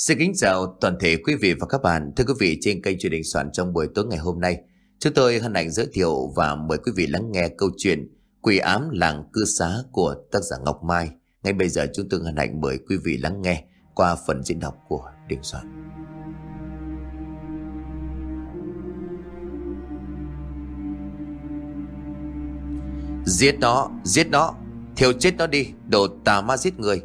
Xin kính chào toàn thể quý vị và các bạn. Thưa quý vị, trên kênh Truyền Đình Soạn trong buổi tối ngày hôm nay, chúng tôi hân hạnh giới thiệu và mời quý vị lắng nghe câu chuyện Quỷ ám làng cư xá của tác giả Ngọc Mai. Ngay bây giờ chúng tôi hân hạnh mời quý vị lắng nghe qua phần diễn đọc của Đình Soạn. Giết nó, thiêu chết nó đi, đồ tà ma giết người.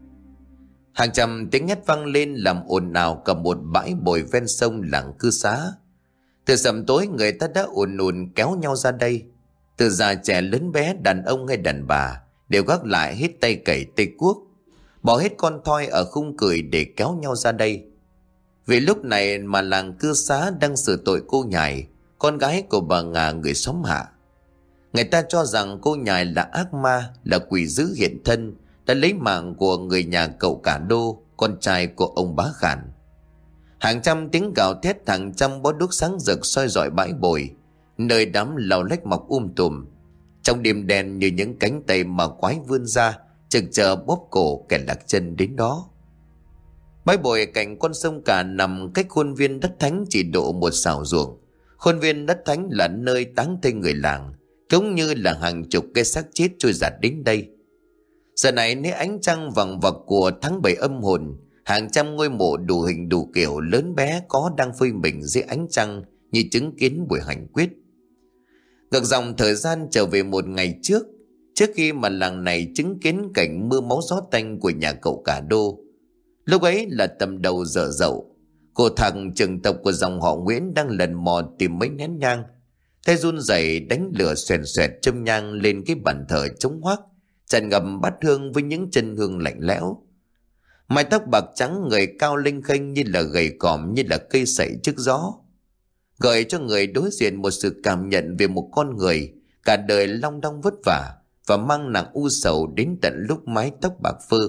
Hàng trăm tiếng hét vang lên làm ồn ào cả một bãi bồi ven sông làng cư xá. Từ sầm tối người ta đã ùn ùn kéo nhau ra đây. Từ già trẻ lớn bé, đàn ông hay đàn bà đều gác lại hết tay cày tay cuốc, bỏ hết con thoi ở khung cửi để kéo nhau ra đây. Vì lúc này mà làng cư xá đang xử tội cô Nhài, con gái của bà Ngà người xóm Hạ. Người ta cho rằng cô Nhài là ác ma, là quỷ dữ hiện thân, đã lấy mạng của người nhà cậu Cả Đô, con trai của ông Bá Khản. Hàng trăm tiếng gào thét, hàng trăm bó đuốc sáng rực soi rọi bãi bồi, nơi đám lau lách mọc tùm. Trong đêm đen như những cánh tay mà quái vươn ra, chực chờ bóp cổ kẻ lạc chân đến đó. Bãi bồi cạnh con sông Cả nằm cách khuôn viên đất thánh chỉ độ một sào ruộng. Khuôn viên đất thánh là nơi táng thây người làng, cũng như là hàng chục cái xác chết trôi dạt đến đây. Giờ này nếu ánh trăng vằng vặc của tháng 7 âm hồn, hàng trăm ngôi mộ đủ hình đủ kiểu lớn bé có đang phơi mình dưới ánh trăng như chứng kiến buổi hành quyết. Ngược dòng thời gian trở về một ngày trước khi mà làng này chứng kiến cảnh mưa máu gió tanh của nhà cậu Cả Đô. Lúc ấy là tầm đầu giờ dậu, cô thằng trưởng tộc của dòng họ Nguyễn đang lần mò tìm mấy nén nhang, tay run rẩy đánh lửa xoèn xoẹt châm nhang lên cái bàn thờ trống hoác, tràn ngập bát hương với những chân hương lạnh lẽo. Mái tóc bạc trắng người cao lênh khênh như là gầy còm, như là cây sậy trước gió, gợi cho người đối diện một sự cảm nhận về một con người cả đời long đong vất vả và mang nặng u sầu đến tận lúc mái tóc bạc phơ.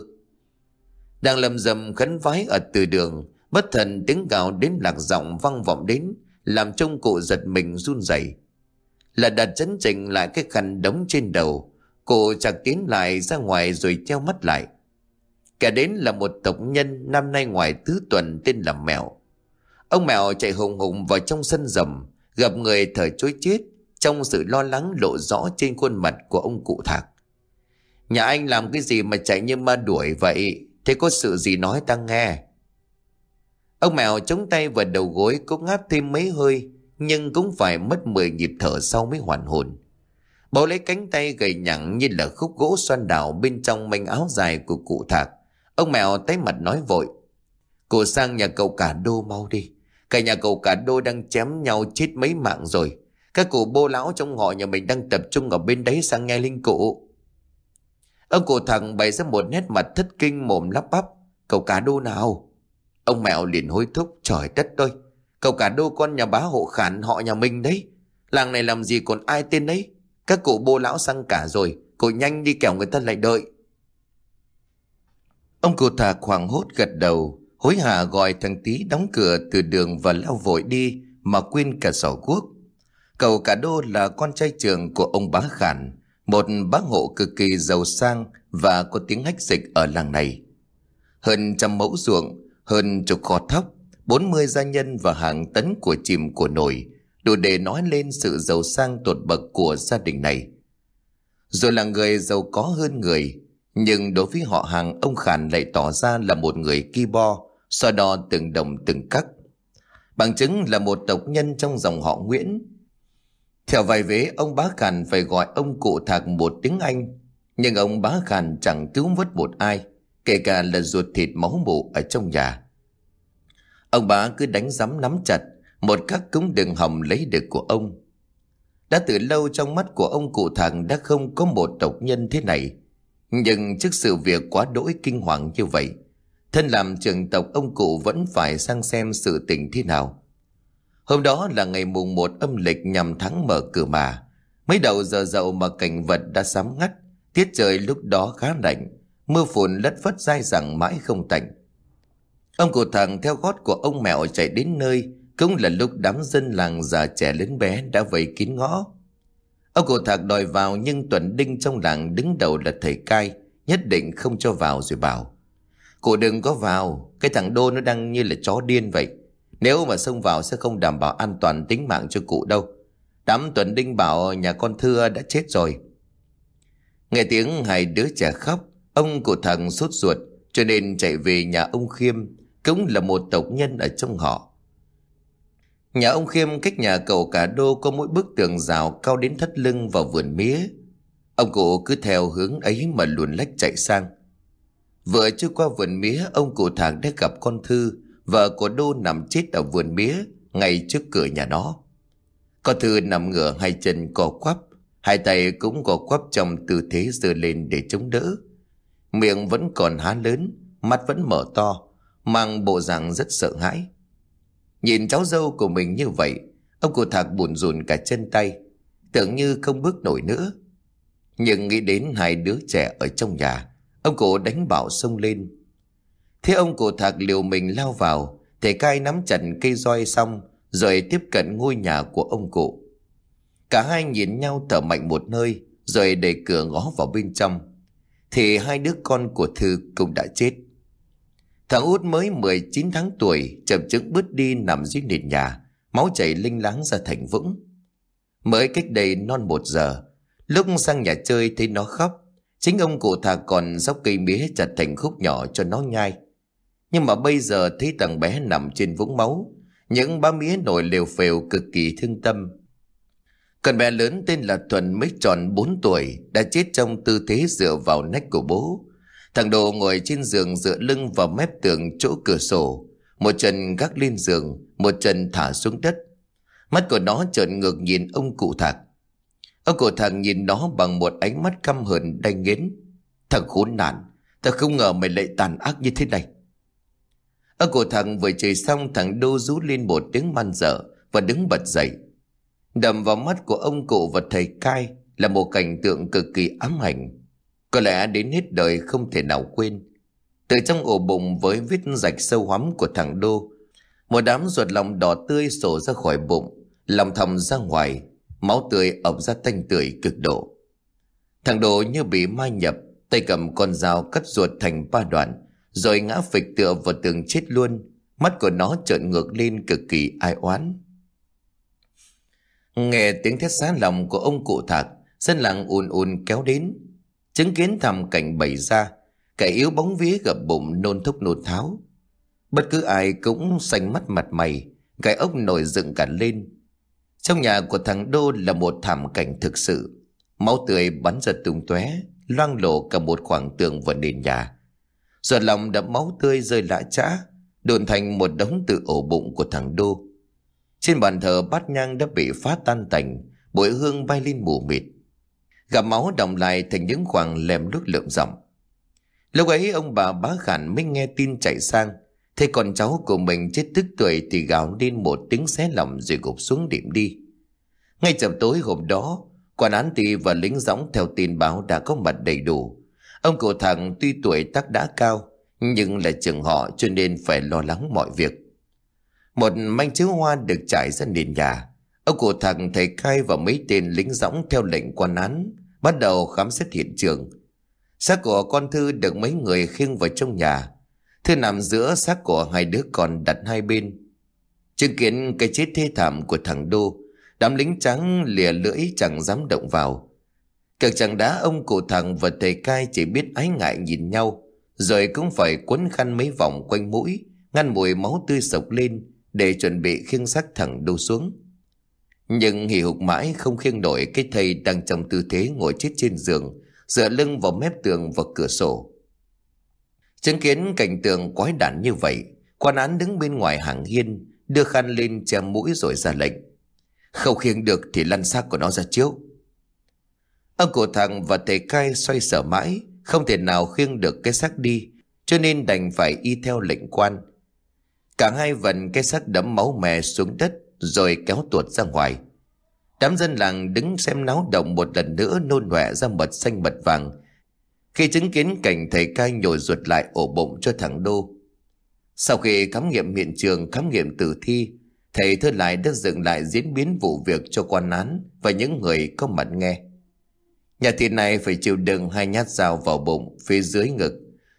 Đang lầm rầm khấn vái ở từ đường, bất thần tiếng gào đến lạc giọng vang vọng đến, làm trông cụ giật mình run rẩy. Là đặt chấn chỉnh lại cái khăn đống trên đầu, cô chạc tiến lại ra ngoài rồi treo mắt lại. Kẻ đến là một tộc nhân năm nay ngoài tứ tuần tên là Mẹo. Ông Mẹo chạy hùng hùng vào trong sân rầm, gặp người thở trối chết, trong sự lo lắng lộ rõ trên khuôn mặt của ông cụ Thạc. Nhà anh làm cái gì mà chạy như ma đuổi vậy? Thế có sự gì nói ta nghe? Ông Mẹo chống tay vào đầu gối, cố ngáp thêm mấy hơi, nhưng cũng phải mất 10 nhịp thở sau mới hoàn hồn. Bấu lấy cánh tay gầy nhẵn như là khúc gỗ xoan đảo bên trong manh áo dài của cụ Thạc, ông Mẹo tái mặt nói vội: "Cô sang nhà cậu Cả Đô mau đi. Cả nhà cậu Cả Đô đang chém nhau chết mấy mạng rồi. Các cụ bô lão trong họ nhà mình đang tập trung ở bên đấy, sang nghe linh cụ." Ông cụ Thạc bày ra một nét mặt thất kinh, mồm lắp bắp: "Cậu Cả Đô nào?" Ông Mẹo liền hối thúc: "Trời đất ơi, cậu Cả Đô con nhà bá hộ Khản họ nhà mình đấy. Làng này làm gì còn ai tên đấy. Các cụ bô lão sang cả rồi, cậu nhanh đi kẻo người ta lại đợi." Ông cụ Thạc hoảng hốt gật đầu, hối hả gọi thằng Tý đóng cửa từ đường và lao vội đi mà quên cả xỏ guốc. Cậu Cả Đô là con trai trưởng của ông Bá Khản, một bá hộ cực kỳ giàu sang và có tiếng hách dịch ở làng này. Hơn 100 mẫu ruộng, hơn chục kho thóc, 40 gia nhân và hàng tấn của chìm của nổi, đủ để nói lên sự giàu sang tột bậc của gia đình này. Rồi là người giàu có hơn người, nhưng đối với họ hàng, ông Khản lại tỏ ra là một người ki bo, so đo từng đồng từng cắc. Bằng chứng là một tộc nhân trong dòng họ Nguyễn. Theo vài vế, ông Bá Khản phải gọi ông cụ Thạc một tiếng Anh, nhưng ông Bá Khản chẳng cứu vớt một ai, kể cả là ruột thịt máu mủ ở trong nhà. Ông Bá cứ đánh giám nắm chặt một các cũng đừng hòng lấy được của ông. Đã từ lâu trong mắt của ông cụ Thạc đã không có một tộc nhân thế này, nhưng trước sự việc quá đỗi kinh hoàng như vậy, thân làm trưởng tộc, ông cụ vẫn phải sang xem sự tình thế nào. Hôm đó là ngày mùng 1 âm lịch nhằm tháng Mở Cờ Mà, mấy đầu giờ dậu mà cảnh vật đã sám ngắt, tiết trời lúc đó khá lạnh, mưa phùn lất phất dai dẳng mãi không tạnh. Ông cụ Thạc theo gót của ông Mẹo chạy đến nơi, cũng là lúc đám dân làng già trẻ lớn bé đã vây kín ngõ. Ông cụ Thạc đòi vào, nhưng Tuần Đinh trong làng đứng đầu là thầy cai, nhất định không cho vào rồi bảo: Cụ đừng có vào, cái thằng Đô nó đang như là chó điên vậy. Nếu mà xông vào sẽ không đảm bảo an toàn tính mạng cho cụ đâu. Đám Tuấn Đinh bảo nhà con Thưa đã chết rồi. Nghe tiếng hai đứa trẻ khóc, ông cụ Thằng sốt ruột cho nên chạy về nhà ông Khiêm, cũng là một tộc nhân ở trong họ. Nhà ông Khiêm cách nhà cậu cả Đô có mỗi bức tường rào cao đến thắt lưng vào vườn mía. Ông cụ cứ theo hướng ấy mà luồn lách chạy sang. Vừa chưa qua vườn mía, ông cụ Thằng đã gặp con Thư, vợ của Đô, nằm chết ở vườn mía ngay trước cửa nhà nó. Con Thư nằm ngửa, hai chân co quắp, hai tay cũng co quắp trong tư thế giơ lên để chống đỡ. Miệng vẫn còn há lớn, mắt vẫn mở to, mang bộ dạng rất sợ hãi. Nhìn cháu dâu của mình như vậy, ông cụ Thạc bủn rủn cả chân tay, tưởng như không bước nổi nữa. Nhưng nghĩ đến hai đứa trẻ ở trong nhà, ông cụ đánh bảo xông lên. Thế ông cụ Thạc liều mình lao vào, thầy cai nắm chặt cây roi xong rồi tiếp cận ngôi nhà của ông cụ. Cả hai nhìn nhau thở mạnh một hơi, rồi đẩy cửa ngó vào bên trong. Thì hai đứa con của Thư cũng đã chết. Thằng út mới 19 tháng tuổi chậm chững bước đi nằm dưới nền nhà, máu chảy linh láng ra thành vũng. Mới cách đây non 1 giờ, lúc sang nhà chơi thấy nó khóc, chính ông cụ Thạc còn dốc cây mía chặt thành khúc nhỏ cho nó nhai. Nhưng mà bây giờ thấy thằng bé nằm trên vũng máu, những bá mía nổi lều phều, cực kỳ thương tâm. Con bé lớn tên là Thuần mới tròn 4 tuổi, đã chết trong tư thế dựa vào nách của bố. Thằng Đồ ngồi trên giường dựa lưng vào mép tường chỗ cửa sổ, một chân gác lên giường, một chân thả xuống đất. Mắt của nó trợn ngược nhìn ông cụ Thạc. Ông cụ Thạc nhìn nó bằng một ánh mắt căm hờn đanh nghiến. Thằng khốn nạn, ta không ngờ mày lại tàn ác như thế này. Ông cụ Thạc vừa chửi xong, thằng Đô rú lên một tiếng man dợ và đứng bật dậy. Đầm vào mắt của ông cụ và thầy cai là một cảnh tượng cực kỳ ám ảnh, có lẽ đến hết đời không thể nào quên. Từ trong ổ bụng với vết rạch sâu hoắm của thằng Đô, một đám ruột lòng đỏ tươi sổ ra khỏi bụng, lòng thòng ra ngoài, máu tươi ọc ra tanh tưởi cực độ. Thằng Đô như bị ma nhập, tay cầm con dao cắt ruột thành 3 đoạn, rồi ngã phịch tựa vào tường chết luôn. Mắt của nó trợn ngược lên cực kỳ ai oán. Nghe tiếng thét xá lòng của ông cụ Thạc, dân làng ùn ùn kéo đến, chứng kiến thảm cảnh bày ra. Kẻ yếu bóng vía gập bụng nôn thốc nôn tháo. Bất cứ ai cũng xanh mắt mặt mày, gai ốc nổi dựng cả lên. Trong nhà của thằng Đô là một thảm cảnh thực sự. Máu tươi bắn ra tung tóe, loang lổ cả một khoảng tường và nền nhà. Ruột lòng đẫm máu tươi rơi lã chã, đồn thành một đống từ ổ bụng của thằng Đô. Trên bàn thờ bát nhang đã bị phá tan tành, bụi hương bay lên mù mịt. Gà máu đọng lại thành những khoảng lem luốc lượm ròng. Lúc ấy ông bà Bá Khản mới nghe tin chạy sang, thấy con cháu của mình chết tức tuổi thì gào lên một tiếng xé lòng rồi gục xuống đệm đi. Ngay chập tối hôm đó, quan án ty và lính dõng theo tin báo đã có mặt đầy đủ. Ông cụ Thằng tuy tuổi tác đã cao, nhưng là trưởng họ cho nên phải lo lắng mọi việc. Một manh chiếu hoa được trải ra nền nhà. Ông cụ Thằng, thầy cai và mấy tên lính dõng theo lệnh quan án bắt đầu khám xét hiện trường. Xác của con Thư được mấy người khiêng vào trong nhà. Thư nằm giữa xác của hai đứa con đặt hai bên. Chứng kiến cái chết thê thảm của thằng Đô, đám lính trắng lìa lưỡi chẳng dám động vào. Cực chẳng đá, ông cụ Thằng và thầy cai chỉ biết ái ngại nhìn nhau, rồi cũng phải quấn khăn mấy vòng quanh mũi, ngăn mùi máu tươi sộc lên để chuẩn bị khiêng xác thằng Đô xuống. Nhưng hì hục mãi không khiêng nổi cái thầy đang trong tư thế ngồi chết trên giường, dựa lưng vào mép tường và cửa sổ. Chứng kiến cảnh tượng quái đản như vậy, quan án đứng bên ngoài hàng hiên, đưa khăn lên che mũi rồi ra lệnh: không khiêng được thì lăn xác của nó ra chiếu. Ông cụ Thằng và thầy cai xoay sở mãi, không thể nào khiêng được cái xác đi, cho nên đành phải y theo lệnh quan. Cả hai vần cái xác đẫm máu me xuống đất rồi kéo tuột ra ngoài. Đám dân làng đứng xem náo động một lần nữa nôn nọe ra mật xanh mật vàng khi chứng kiến cảnh thầy cai nhồi ruột lại ổ bụng cho thằng Đô. Sau khi khám nghiệm hiện trường, khám nghiệm tử thi, thầy Thơ Lại đã dựng lại diễn biến vụ việc cho quan án và những người có mặt nghe. Nhà thịt này phải chịu đựng 2 nhát dao vào bụng, phía dưới ngực,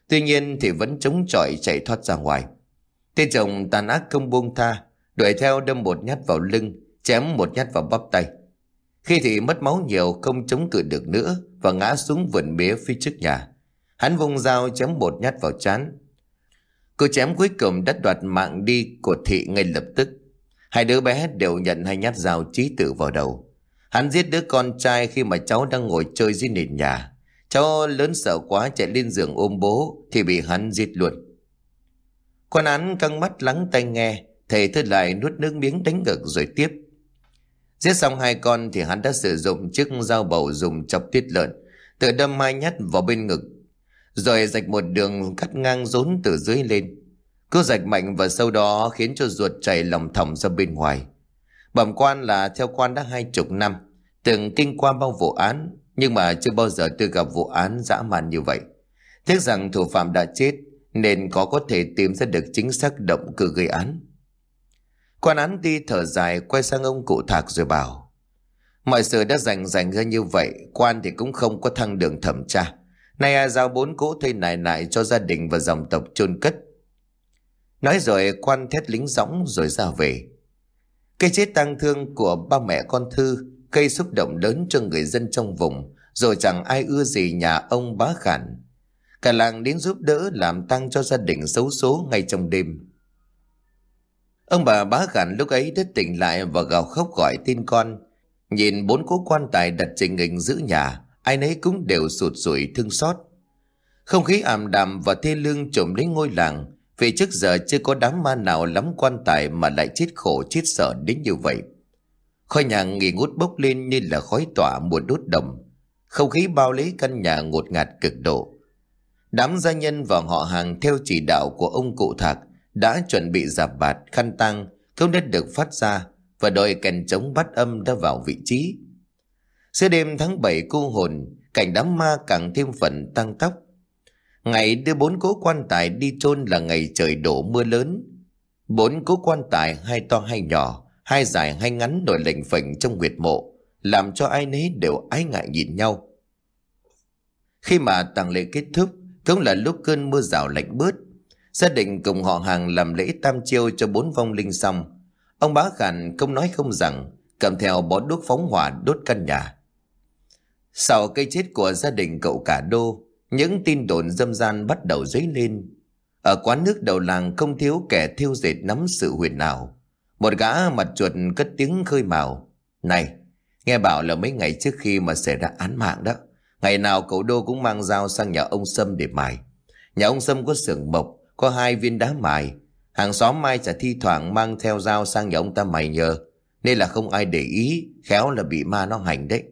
Tuy nhiên thì vẫn chống chọi chạy thoát ra ngoài. Tên chồng tàn ác không buông tha, đuổi theo đâm một nhát vào lưng, chém một nhát vào bắp tay. Khi thì mất máu nhiều, không chống cự được nữa và ngã xuống vườn mía phía trước nhà. Hắn vung dao chém một nhát vào trán. Cú chém cuối cùng đã đoạt mạng đi của Thị ngay lập tức. Hai đứa bé đều nhận hai nhát dao chí tử vào đầu. Hắn giết đứa con trai khi mà cháu đang ngồi chơi dưới nền nhà. Cháu lớn sợ quá chạy lên giường ôm bố thì bị hắn giết luôn. Quan án căng mắt lắng tai nghe, thầy Thư lại nuốt nước miếng đánh ngực rồi tiếp. Giết xong hai con thì hắn đã sử dụng chiếc dao bầu dùng chọc tiết lợn, tự đâm hai nhát vào bên ngực, rồi rạch một đường cắt ngang rốn từ dưới lên. Cứ rạch mạnh và sâu đó khiến cho ruột chảy lòng thòng ra bên ngoài. Bẩm quan là theo quan đã 20 năm, từng kinh qua bao vụ án, nhưng mà chưa bao giờ tôi gặp vụ án dã man như vậy. Tiếc rằng thủ phạm đã chết nên có thể tìm ra được chính xác động cơ gây án. Quan án đi thở dài, quay sang ông cụ Thạc rồi bảo: mọi sự đã rành ra như vậy, quan thì cũng không có thăng đường thẩm tra. Nay giao 4 cỗ thây nại cho gia đình và dòng tộc chôn cất. Nói rồi quan thét lính dõng rồi ra về. Cái chết tang thương của ba mẹ con Thư gây xúc động lớn cho người dân trong vùng, rồi chẳng ai ưa gì nhà ông Bá Khản. Cả làng đến giúp đỡ làm tang cho gia đình xấu số ngay trong đêm. Ông bà Bá Khản lúc ấy đã tỉnh lại và gào khóc gọi tên con. Nhìn 4 cố quan tài đặt trình hình giữ nhà, ai nấy cũng đều sụt sùi thương xót. Không khí ảm đạm và thê lương trùm lấy ngôi làng, vì trước giờ chưa có đám ma nào lắm quan tài mà lại chết khổ chết sợ đến như vậy. Khói nhang nghi ngút bốc lên như là khói tỏa mùa đốt đồng. Không khí bao lấy căn nhà ngột ngạt cực độ. Đám gia nhân và họ hàng theo chỉ đạo của ông cụ Thạc đã chuẩn bị rạp bạt, khăn tang không đã được phát ra, và đội kèn trống bát âm đã vào vị trí. Giữa đêm tháng 7 cô hồn, cảnh đám ma càng thêm phần tăng tóc. Ngày đưa 4 cố quan tài đi chôn là ngày trời đổ mưa lớn. 4 cố quan tài, hai to hai nhỏ, hai dài hai ngắn nổi lềnh phềnh trong huyệt mộ, làm cho ai nấy đều ái ngại nhìn nhau. Khi mà tang lễ kết thúc, cũng là lúc cơn mưa rào lạnh bớt. Gia đình cùng họ hàng làm lễ tam chiêu cho 4 vong linh xong, ông Bá Khản không nói không rằng cầm theo bó đuốc phóng hỏa đốt căn nhà. Sau cái chết của gia đình cậu cả Đô, những tin đồn dâm gian bắt đầu dấy lên. Ở quán nước đầu làng không thiếu kẻ thêu dệt nắm sự huyền ảo. Một gã mặt chuột cất tiếng khơi mào: này, nghe bảo là mấy ngày trước khi mà xảy ra án mạng đó, ngày nào cậu Đô cũng mang dao sang nhà ông Sâm để mài. Nhà ông Sâm có xưởng mộc, có 2 viên đá mài. Hàng xóm mai chả thi thoảng mang theo dao sang nhà ông ta mài nhờ, nên là không ai để ý, khéo là bị ma nó hành đấy.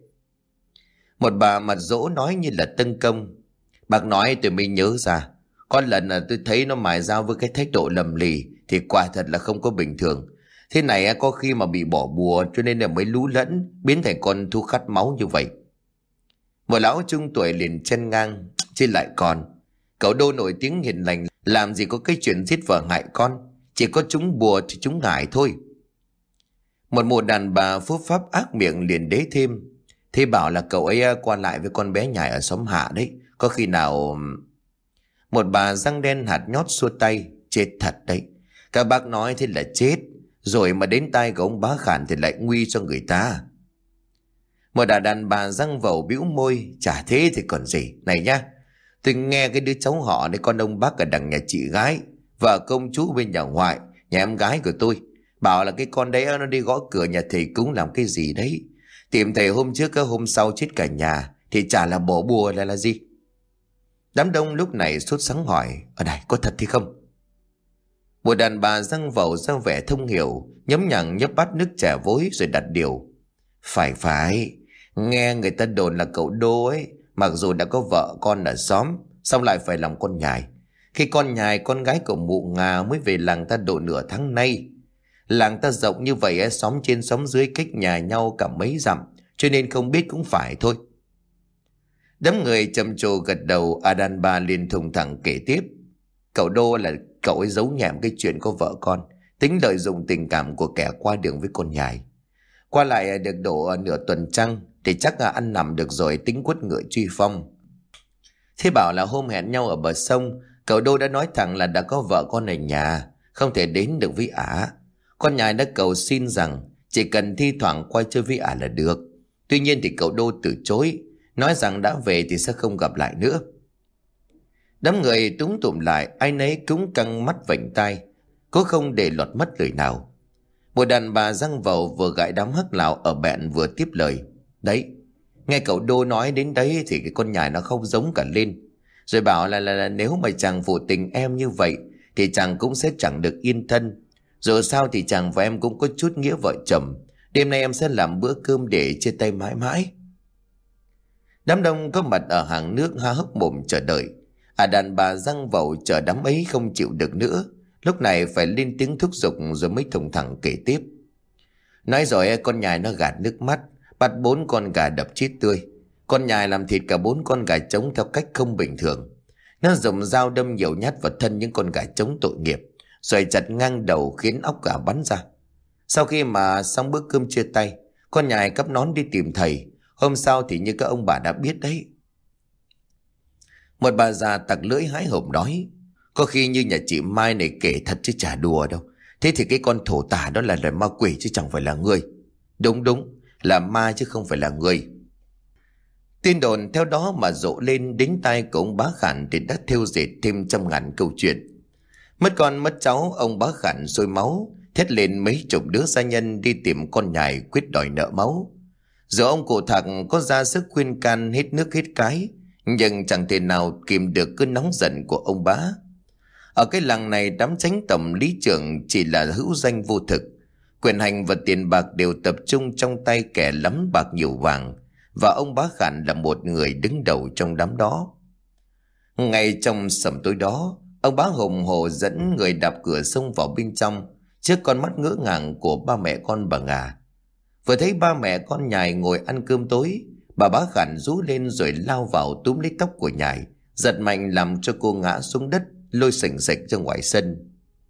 Một bà mặt dỗ nói như là tấn công: bác nói tôi mới nhớ ra, có lần là tôi thấy nó mài dao với cái thái độ lầm lì thì quả thật là không có bình thường. Thế này có khi mà bị bỏ bùa, cho nên là mới lú lẫn biến thành con thu khát máu như vậy. Một lão trung tuổi liền chen ngang: chứ lại còn, cậu Đô nổi tiếng hiền lành, làm gì có cái chuyện giết vợ hại con, chỉ có trúng bùa thì trúng ngải thôi. Một mụ đàn bà phúc pháp ác miệng liền đế thêm: thế bảo là cậu ấy qua lại với con bé nhài ở xóm Hạ đấy, có khi nào... Một bà răng đen hạt nhót xua tay: chết thật đấy, các bác nói thế là chết, rồi mà đến tai của ông Bá Khản thì lại nguy cho người ta. Một đàn bà răng vẩu bĩu môi: chả thế thì còn gì. Này nhá, tôi nghe cái đứa cháu họ đấy, con ông bác ở đằng nhà chị gái, vợ công chú bên nhà ngoại, nhà em gái của tôi, bảo là cái con đấy nó đi gõ cửa nhà thầy cúng làm cái gì đấy, tìm thầy hôm trước cái hôm sau chết cả nhà, thì chả là bỏ bùa là gì. Đám đông lúc này sốt sắng hỏi: ở đây có thật thì không? Một đàn bà răng vẩu ra vẻ thông hiểu, nhấm nhằng nhấp bát nước chè vối rồi đặt điều: phải, nghe người ta đồn là cậu Đô ấy, mặc dù đã có vợ con ở xóm, xong lại phải làm con nhài. Khi con nhài, con gái của mụ Ngà mới về làng ta độ nửa tháng nay. Làng ta rộng như vậy, xóm trên xóm dưới cách nhà nhau cả mấy dặm, cho nên không biết cũng phải thôi. Đám người trầm trồ gật đầu. Đàn bà liền thùng thẳng kể tiếp: cậu Đô là cậu ấy giấu nhẹm cái chuyện có vợ con, tính lợi dụng tình cảm của kẻ qua đường với con nhài. Qua lại được độ nửa tuần trăng thì chắc là ăn nằm được rồi, tính quất ngựa truy phong. Thế bảo là hôm hẹn nhau ở bờ sông, cậu Đô đã nói thẳng là đã có vợ con ở nhà, không thể đến được với ả. Con nhài đã cầu xin rằng chỉ cần thi thoảng qua chơi với ả là được. Tuy nhiên thì cậu Đô từ chối, nói rằng đã về thì sẽ không gặp lại nữa. Đám người túm tụm lại, ai nấy cũng căng mắt vành tai, cố không để lọt mất lời nào. Một đàn bà răng vầu vừa gãi đám hắc lào ở bẹn vừa tiếp lời. Đấy, nghe cậu Đô nói đến đấy thì cái con nhài nó không giống cả lên. Rồi bảo là nếu mà chàng phụ tình em như vậy thì chàng cũng sẽ chẳng được yên thân. Dù sao thì chàng và em cũng có chút nghĩa vợ chồng. Đêm nay em sẽ làm bữa cơm để chia tay mãi mãi. Đám đông có mặt ở hàng nước há hốc mồm chờ đợi. Đàn bà răng vầu chờ đám ấy không chịu được nữa, lúc này phải lên tiếng thúc giục rồi mới thùng thẳng kể tiếp. Nói rồi con nhài nó gạt nước mắt, bắt 4 con gà đập chết tươi. Con nhài làm thịt cả 4 con gà trống theo cách không bình thường. Nó dùng dao đâm nhiều nhát vào thân những con gà trống tội nghiệp, rồi chặt ngang đầu khiến óc gà bắn ra. Sau khi mà xong bữa cơm chia tay, con nhài cắp nón đi tìm thầy. Hôm sau thì như các ông bà đã biết đấy. Một bà già tặc lưỡi hái hổm nói, có khi như nhà chị Mai này kể thật chứ chả đùa đâu. Thế thì cái con thổ tả đó là ma quỷ chứ chẳng phải là người. Đúng, là ma chứ không phải là người. Tin đồn theo đó mà rộ lên đến tai của ông Bá Khản thì đã thêu dệt thêm trăm ngàn câu chuyện. Mất con mất cháu, ông Bá Khản sôi máu, thét lên mấy chục đứa gia nhân đi tìm con nhài quyết đòi nợ máu. Dù ông cụ Thạc có ra sức khuyên can hết nước hết cái, nhưng chẳng thể nào kìm được cơn nóng giận của ông Bá. Ở cái làng này, đám chánh tổng lý trưởng chỉ là hữu danh vô thực. Quyền hành và tiền bạc đều tập trung trong tay kẻ lắm bạc nhiều vàng, và ông Bá Khản là một người đứng đầu trong đám đó. Ngay trong sầm tối đó, ông Bá hùng hổ dẫn người đạp cửa xông vào bên trong trước con mắt ngỡ ngàng của ba mẹ con bà Ngà. Vừa thấy ba mẹ con nhài ngồi ăn cơm tối, bà Bá Khản rú lên rồi lao vào túm lấy tóc của nhài, giật mạnh làm cho cô ngã xuống đất, lôi sành sạch ra ngoài sân.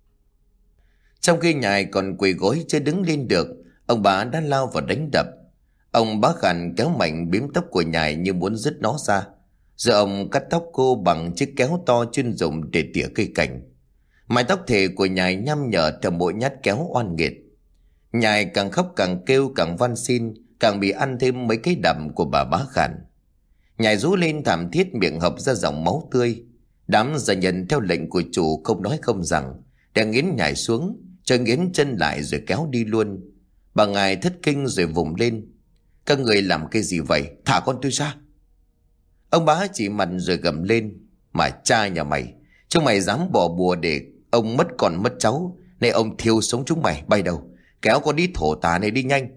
Trong khi nhài còn quỳ gối chưa đứng lên được, ông Bá đã lao vào đánh đập. Ông Bá Khản kéo mạnh bím tóc của nhài như muốn dứt nó ra, rồi ông cắt tóc cô bằng chiếc kéo to chuyên dùng để tỉa cây cảnh. Mái tóc thề của nhài nhăm nhở theo mỗi nhát kéo oan nghiệt. Nhài càng khóc càng kêu càng van xin, càng bị ăn thêm mấy cái đập của bà Bá Khản. Nhài rú lên thảm thiết, miệng hộc ra dòng máu tươi. Đám gia nhân theo lệnh của chủ không nói không rằng, để nghiến nhài xuống, cho nghiến chân lại rồi kéo đi luôn. Bà Ngài thất kinh rồi vùng lên. Các người làm cái gì vậy? Thả con tôi ra. Ông Bá chỉ mặt rồi gầm lên. Mà cha nhà mày, chúng mày dám bỏ bùa để ông mất con mất cháu, này ông thiêu sống chúng mày, bay đầu. Kéo con đi thổ tả này đi nhanh.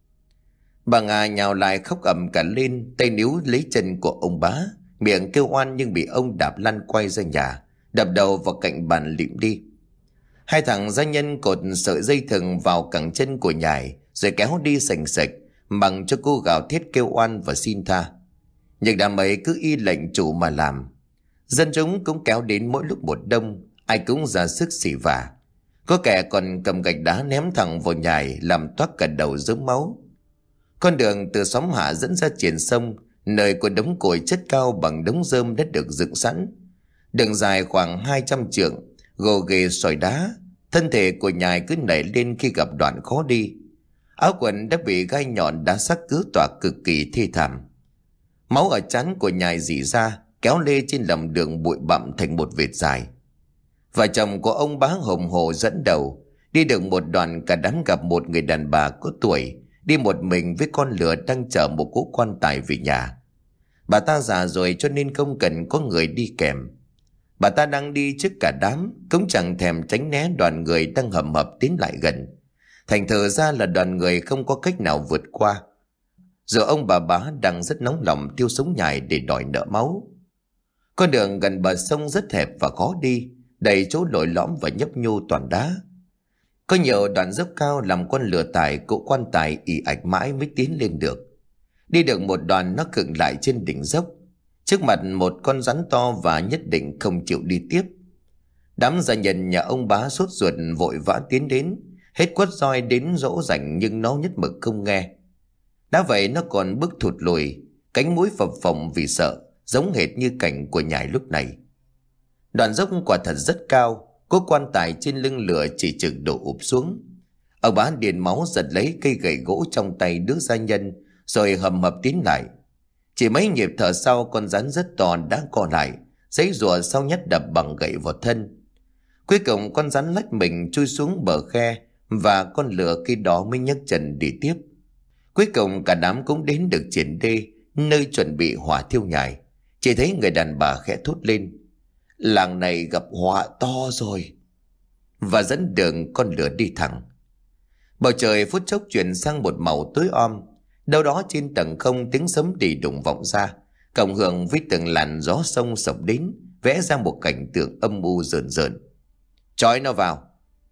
Bà Ngà nhào lại khóc ầm cả lên, tay níu lấy chân của ông Bá, miệng kêu oan nhưng bị ông đạp lăn quay ra nhà, đập đầu vào cạnh bàn lịm đi. Hai thằng gia nhân cột sợi dây thừng vào cẳng chân của nhài rồi kéo đi sành sạch, mặc cho cô gào thét kêu oan và xin tha. Nhưng đám ấy cứ y lệnh chủ mà làm. Dân chúng cũng kéo đến mỗi lúc một đông, ai cũng ra sức xỉ vả. Có kẻ còn cầm gạch đá ném thẳng vào nhài làm toát cả đầu rớm máu. Con đường từ xóm hạ dẫn ra triển sông, nơi có đống cội chất cao bằng đống rơm đã được dựng sẵn. Đường dài khoảng 200 trượng, gồ ghề sỏi đá. Thân thể của nhài cứ nảy lên khi gặp đoạn khó đi. Áo quần đã bị gai nhọn đá sắc cứ tỏa cực kỳ thê thảm. Máu ở trán của nhài rỉ ra, kéo lê trên lòng đường bụi bặm thành một vệt dài. Vợ chồng của ông Bá hùng hổ dẫn đầu. Đi được một đoạn, cả đám gặp một người đàn bà có tuổi, đi một mình với con lừa đang chở một cỗ quan tài về nhà. Bà ta già rồi cho nên không cần có người đi kèm. Bà ta đang đi trước cả đám, cũng chẳng thèm tránh né đoàn người đang hầm hập tiến lại gần. Thành thử ra là đoàn người không có cách nào vượt qua. Giờ ông bà Bá đang rất nóng lòng tiêu sống nhài để đòi nợ máu. Con đường gần bờ sông rất hẹp và khó đi, đầy chỗ lồi lõm và nhấp nhô toàn đá. Có nhiều đoạn dốc cao làm con lừa tải cỗ quan tài ì ạch mãi mới tiến lên được. Đi được một đoạn nó khựng lại trên đỉnh dốc. Trước mặt một con rắn to và nhất định không chịu đi tiếp. Đám gia nhân nhà ông Bá sốt ruột vội vã tiến đến, hết quất roi đến dỗ dành nhưng nó nhất mực không nghe. Đã vậy nó còn bước thụt lùi, cánh mũi phập phồng vì sợ, giống hệt như cảnh của Nhài lúc này. Đoạn dốc quả thật rất cao, có quan tài trên lưng lửa chỉ chực đổ ụp xuống. Ông Bá điền máu giật lấy cây gậy gỗ trong tay đứa gia nhân, rồi hầm hập tiến lại. Chỉ mấy nhịp thở sau, con rắn rất to đã co lại, giãy giụa sau nhát đập bằng gậy vào thân. Cuối cùng con rắn lách mình chui xuống bờ khe, và con lửa khi đó mới nhấc chân đi tiếp. Cuối cùng cả đám cũng đến được triển đê, nơi chuẩn bị hỏa thiêu Nhài. Chỉ thấy người đàn bà khẽ thốt lên: "Làng này gặp họa to rồi", và dẫn đường con lửa đi thẳng. Bầu trời phút chốc chuyển sang một màu tối om. Đâu đó trên tầng không tiếng sấm đi đùng vọng ra, cộng hưởng với từng làn gió sông sộc đến, vẽ ra một cảnh tượng âm u rợn rợn. "Trói nó vào!"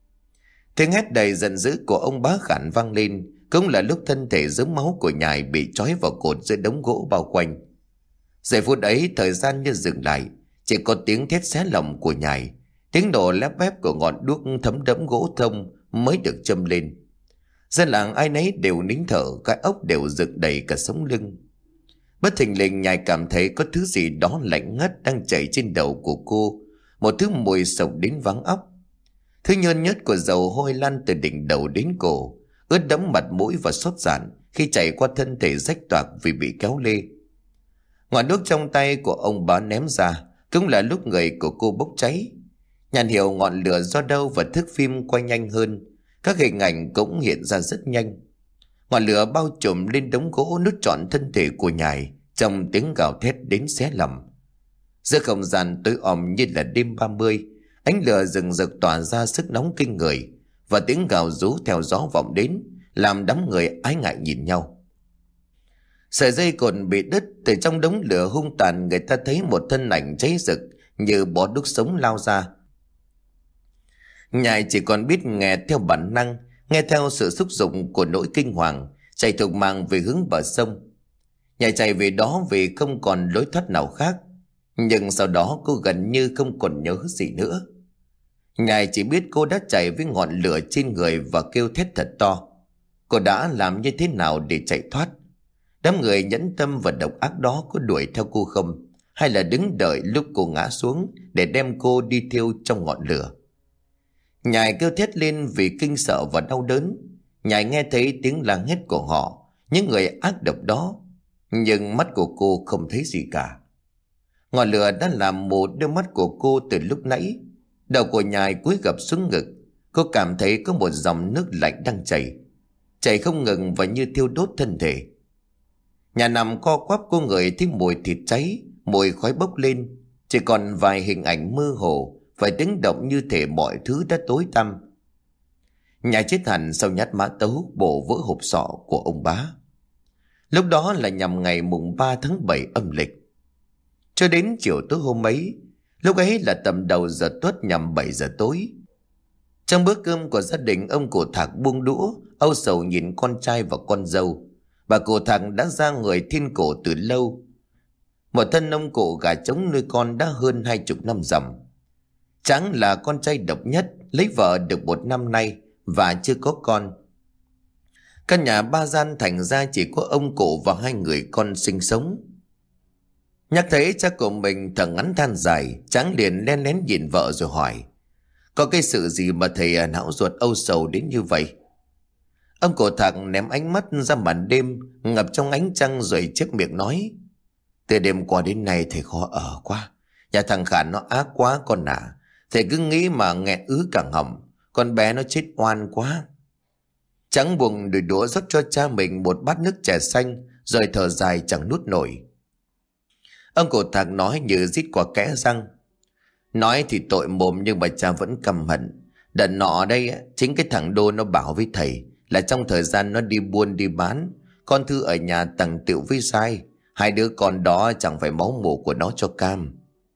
Tiếng hét đầy giận dữ của ông Bá Khản vang lên, cũng là lúc thân thể rớm máu của Nhài bị trói vào cột giữa đống gỗ bao quanh. Giây phút ấy thời gian như dừng lại, chỉ có tiếng thét xé lòng của Nhài, tiếng nổ lép bép của ngọn đuốc thấm đẫm gỗ thông mới được châm lên. Dân làng ai nấy đều nín thở, cái ốc đều dựng đầy cả sống lưng. Bất thình lình Nhài cảm thấy có thứ gì đó lạnh ngắt đang chảy trên đầu của cô, một thứ mùi sộc đến váng óc. Thứ nhơn nhớt của dầu hôi lan từ đỉnh đầu đến cổ, ướt đẫm mặt mũi và xót giản khi chảy qua thân thể rách toạc vì bị kéo lê. Ngọn đuốc trong tay của ông Bá ném ra cũng là lúc người của cô bốc cháy. Nhàn hiểu ngọn lửa do đâu và thước phim quay nhanh hơn, các hình ảnh cũng hiện ra rất nhanh. Ngọn lửa bao trùm lên đống gỗ nút trọn thân thể của Nhài trong tiếng gào thét đến xé lòng. Giữa không gian tối om như là đêm 30, ánh lửa rừng rực tỏa ra sức nóng kinh người, và tiếng gào rú theo gió vọng đến, làm đám người ái ngại nhìn nhau. Sợi dây cột bị đứt, từ trong đống lửa hung tàn người ta thấy một thân ảnh cháy rực như bó đuốc sống lao ra. Nhài chỉ còn biết nghe theo bản năng, nghe theo sự xúc động của nỗi kinh hoàng, chạy thục mạng về hướng bờ sông. Nhài chạy về đó vì không còn lối thoát nào khác, nhưng sau đó cô gần như không còn nhớ gì nữa. Nhài chỉ biết cô đã chạy với ngọn lửa trên người và kêu thét thật to. Cô đã làm như thế nào để chạy thoát? Đám người nhẫn tâm và độc ác đó có đuổi theo cô không, hay là đứng đợi lúc cô ngã xuống để đem cô đi thiêu trong ngọn lửa? Nhài kêu thét lên vì kinh sợ và đau đớn. Nhài nghe thấy tiếng la hét của họ, những người ác độc đó, nhưng mắt của cô không thấy gì cả. Ngọn lửa đã làm một đôi mắt của cô từ lúc nãy. Đầu của Nhài cúi gập xuống ngực, cô cảm thấy có một dòng nước lạnh đang chảy không ngừng và như thiêu đốt thân thể. Nhà nằm co quắp, cô ngửi thấy mùi thịt cháy, mùi khói bốc lên, chỉ còn vài hình ảnh mơ hồ, vài tiếng động như thể mọi thứ đã tối tăm. Nhài chết hẳn sau nhát mã tấu bổ vỡ hộp sọ của ông Bá. Lúc đó là nhằm ngày mùng 3 tháng 7 âm lịch. Cho đến chiều tối hôm ấy, lúc ấy là tầm đầu giờ tuất nhằm 7 giờ tối. Trong bữa cơm của gia đình, ông cụ Thạc buông đũa, âu sầu nhìn con trai và con dâu. Bà cụ Thạc đã ra người thiên cổ từ lâu. Một thân ông cụ gà trống nuôi con đã hơn 20 năm rằm. Tráng là con trai độc nhất, lấy vợ được 1 năm nay và chưa có con. Căn nhà 3 gian thành ra chỉ có ông cụ và 2 người con sinh sống. Nhắc thấy cha của mình thở ngắn than dài, Tráng liền len lén nhìn vợ rồi hỏi: "Có cái sự gì mà thầy não ruột âu sầu đến như vậy?" Ông cụ Thạc ném ánh mắt ra màn đêm ngập trong ánh trăng rồi chép miệng nói: "Từ đêm qua đến nay thầy khó ở quá. Nhà thằng Khản nó ác quá con ạ. Thầy cứ nghĩ mà nghẹn ứ cả họng. Con bé nó chết oan quá." Tráng buông đùi đũa rót cho cha mình một bát nước chè xanh rồi thở dài chẳng nuốt nổi. Ông cụ Thạc nói như rít qua kẽ răng: "Nói thì tội mồm nhưng mà cha vẫn căm hận. Đợt nọ đây chính cái thằng Đô nó bảo với thầy là trong thời gian nó đi buôn đi bán, con Thư ở nhà tằng tiệu với sai. 2 đứa con đó chẳng phải máu mủ của nó cho cam."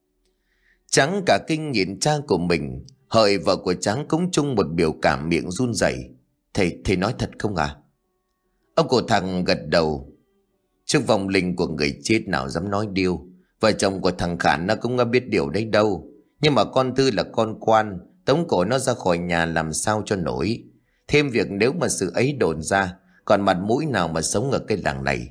Tráng cả kinh nhìn cha của mình. Hợi vợ của Tráng cũng chung một biểu cảm, miệng run rẩy: Thầy nói thật không à?" Ông cụ thằng gật đầu. Trước vong linh của người chết nào dám nói điêu. Vợ chồng của thằng Khản nó cũng biết điều đấy đâu. Nhưng mà con Thư là con quan, tống cổ nó ra khỏi nhà làm sao cho nổi. Thêm việc nếu mà sự ấy đồn ra, còn mặt mũi nào mà sống ở cái làng này.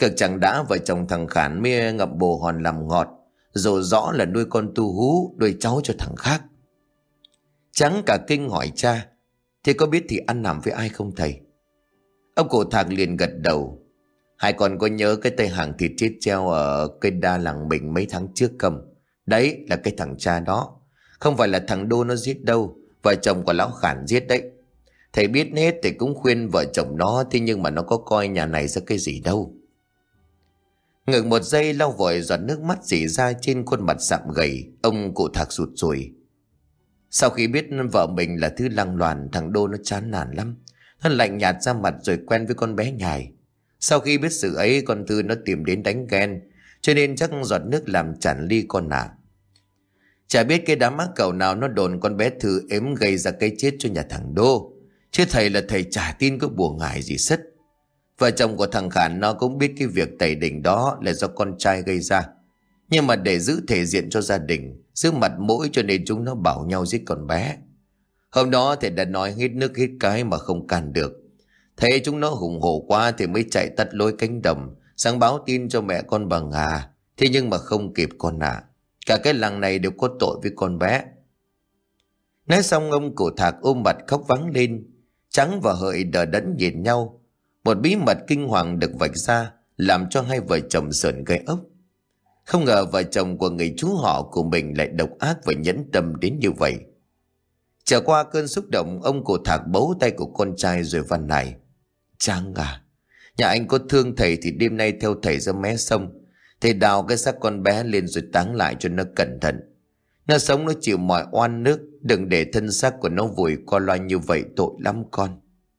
Cực chẳng đã vợ chồng thằng Khản mới ngậm bồ hòn làm ngọt, dù rõ là nuôi con tu hú nuôi cháu cho thằng khác. Trắng cả kinh hỏi cha: thế có biết thì ăn nằm với ai không thầy? Ông cụ Thạc liền gật đầu: hai con có nhớ cái tay hàng thịt chết treo ở cây đa làng mình mấy tháng trước không? Đấy là cái thằng cha đó, không phải là thằng Đô nó giết đâu, vợ chồng của lão Khản giết đấy. Thầy biết hết thì cũng khuyên vợ chồng nó, thế nhưng mà nó có coi nhà này ra cái gì đâu. Ngừng một giây lau vội giọt nước mắt rỉ ra trên khuôn mặt sạm gầy, ông cụ Thạc sụt sùi. Sau khi biết vợ mình là thứ lăng loàn, thằng Đô nó chán nản lắm. Nó lạnh nhạt ra mặt rồi quen với con bé Nhài. Sau khi biết sự ấy, con Thư nó tìm đến đánh ghen, cho nên chắc giọt nước làm chản ly con nạ. Chả biết cái đám mắc cẩu nào nó đồn con bé Thư ếm gây ra cái chết cho nhà thằng Đô, chứ thầy là thầy chả tin có bùa ngải gì sất. Vợ chồng của thằng Khản nó cũng biết cái việc tẩy đỉnh đó là do con trai gây ra, nhưng mà để giữ thể diện cho gia đình, giữ mặt mũi, cho nên chúng nó bảo nhau giết con bé. Hôm đó thầy đã nói hết nước hết cái mà không can được. Thấy chúng nó hùng hổ quá thì mới chạy tắt lối cánh đồng sang báo tin cho mẹ con bà Ngà. Thế nhưng mà không kịp con ạ. Cả cái làng này đều có tội với con bé. Nói xong ông cụ Thạc ôm mặt khóc vắng lên. Trắng và Hợi đờ đẫn nhìn nhau. Một bí mật kinh hoàng được vạch ra, làm cho hai vợ chồng sởn gai ốc. Không ngờ vợ chồng của người chú họ của mình lại độc ác và nhẫn tâm đến như vậy. Trở qua cơn xúc động, ông cụ Thạc bấu tay của con trai rồi van nài: Trang à, nhà anh có thương thầy thì đêm nay theo thầy ra mé sông. Thầy đào cái xác con bé lên rồi táng lại cho nó cẩn thận. Nó sống nó chịu mọi oan nước, đừng để thân xác của nó vùi qua loa như vậy, tội lắm con.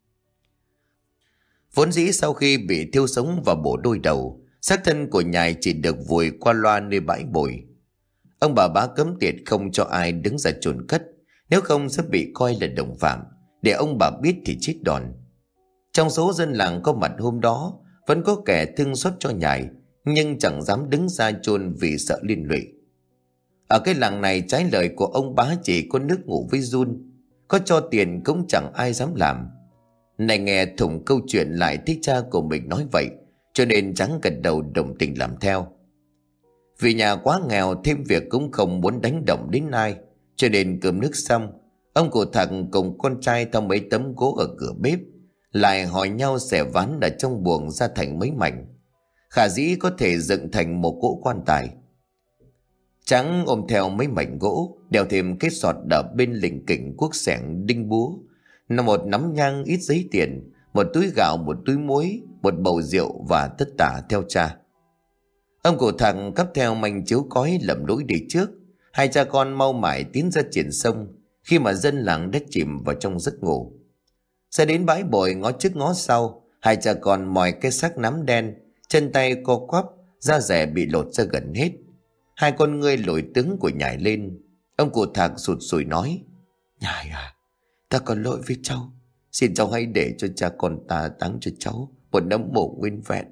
Vốn dĩ sau khi bị thiêu sống và bổ đôi đầu, xác thân của Nhài chỉ được vùi qua loa nơi bãi bồi. Ông bà bá cấm tiệt không cho ai đứng ra chôn cất, nếu không sẽ bị coi là đồng phạm, để ông bà biết thì chết đòn. Trong số dân làng có mặt hôm đó, vẫn có kẻ thương xót cho Nhài, nhưng chẳng dám đứng ra chôn vì sợ liên lụy. Ở cái làng này, trái lời của ông bá chỉ có nước ngủ với giun, có cho tiền cũng chẳng ai dám làm. Này nghe thủng câu chuyện lại thấy cha của mình nói vậy, cho nên Trắng gật đầu đồng tình làm theo. Vì nhà quá nghèo, thêm việc cũng không muốn đánh động đến ai, cho nên cơm nước xong, ông cụ Thạc cùng con trai thao mấy tấm gỗ ở cửa bếp, lại hỏi nhau xẻ ván ở trong buồng ra thành mấy mảnh, khả dĩ có thể dựng thành một cỗ quan tài. Trắng ôm theo mấy mảnh gỗ, đeo thêm cái sọt đỡ bên lình kỉnh cuốc xẻng đinh búa, là một nắm nhang, ít giấy tiền, một túi gạo, một túi muối, một bầu rượu và tất tả theo cha. Ông cụ Thạc cắp theo manh chiếu cói lầm lũi đi trước. Hai cha con mau mải tiến ra triển sông, khi mà dân làng đã chìm vào trong giấc ngủ. Ra đến bãi bồi ngó trước ngó sau, hai cha con mòi cái xác nắm đen, chân tay co quắp, da rẻ bị lột ra gần hết. Hai con ngươi lồi tướng của Nhài lên. Ông cụ Thạc sụt sùi nói: Nhài à, ta có lỗi với cháu, xin cháu hãy để cho cha con ta táng cho cháu một nấm mộ nguyên vẹn.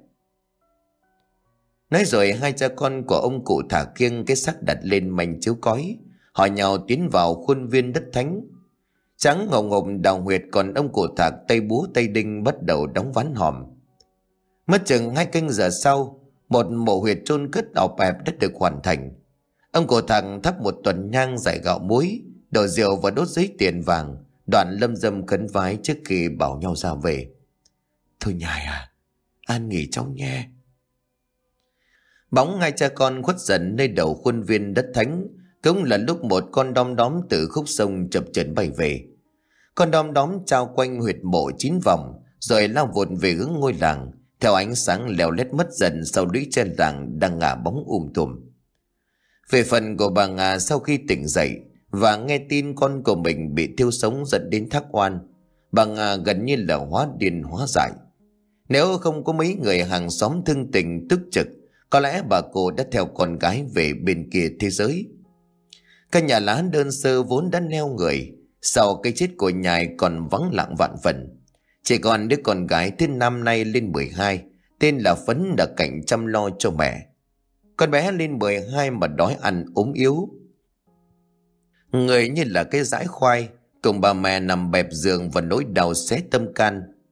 Nói rồi hai cha con của ông cụ Thạc kiêng cái xác đặt lên manh chiếu cói, hỏi nhau tiến vào khuôn viên đất thánh. Trắng ngầu ngộp đào huyệt, còn ông cụ Thạc tay búa tay đinh bắt đầu đóng ván hòm. Mất chừng 2 canh giờ sau, một mộ huyệt chôn cất ọp ẹp đã được hoàn thành. Ông cụ Thạc thắp một tuần nhang, rải gạo muối, đổ rượu và đốt giấy tiền vàng, đoạn lâm dâm khấn vái trước khi bảo nhau ra về. Thôi Nhài à, an nghỉ cháu nhé. Bóng hai cha con khuất dần nơi đầu khuôn viên đất thánh, cũng là lúc một con đom đóm từ khúc sông chập chờn bay về. Con đom đóm trao quanh huyệt mộ 9 vòng, rồi lao vụt về hướng ngôi làng, theo ánh sáng leo lét mất dần sau lũy tre làng đang ngả bóng tùm. Về phần của bà Ngà, sau khi tỉnh dậy và nghe tin con của mình bị thiêu sống dẫn đến thác oan, bà Ngà gần như là hóa điên hóa dại. Nếu không có mấy người hàng xóm thương tình túc trực, có lẽ bà cô đã theo con gái về bên kia thế giới. Căn nhà lá đơn sơ vốn đã neo người, sau cái chết của Nhài còn vắng lặng vạn phần. Chỉ còn đứa con gái thứ năm nay lên 12, tên là Phấn, đã cạnh chăm lo cho mẹ. Con bé lên 12 mà đói ăn ốm yếu, người như là cái dãi khoai, cùng bà mẹ nằm bẹp giường và nỗi đau xé tâm can.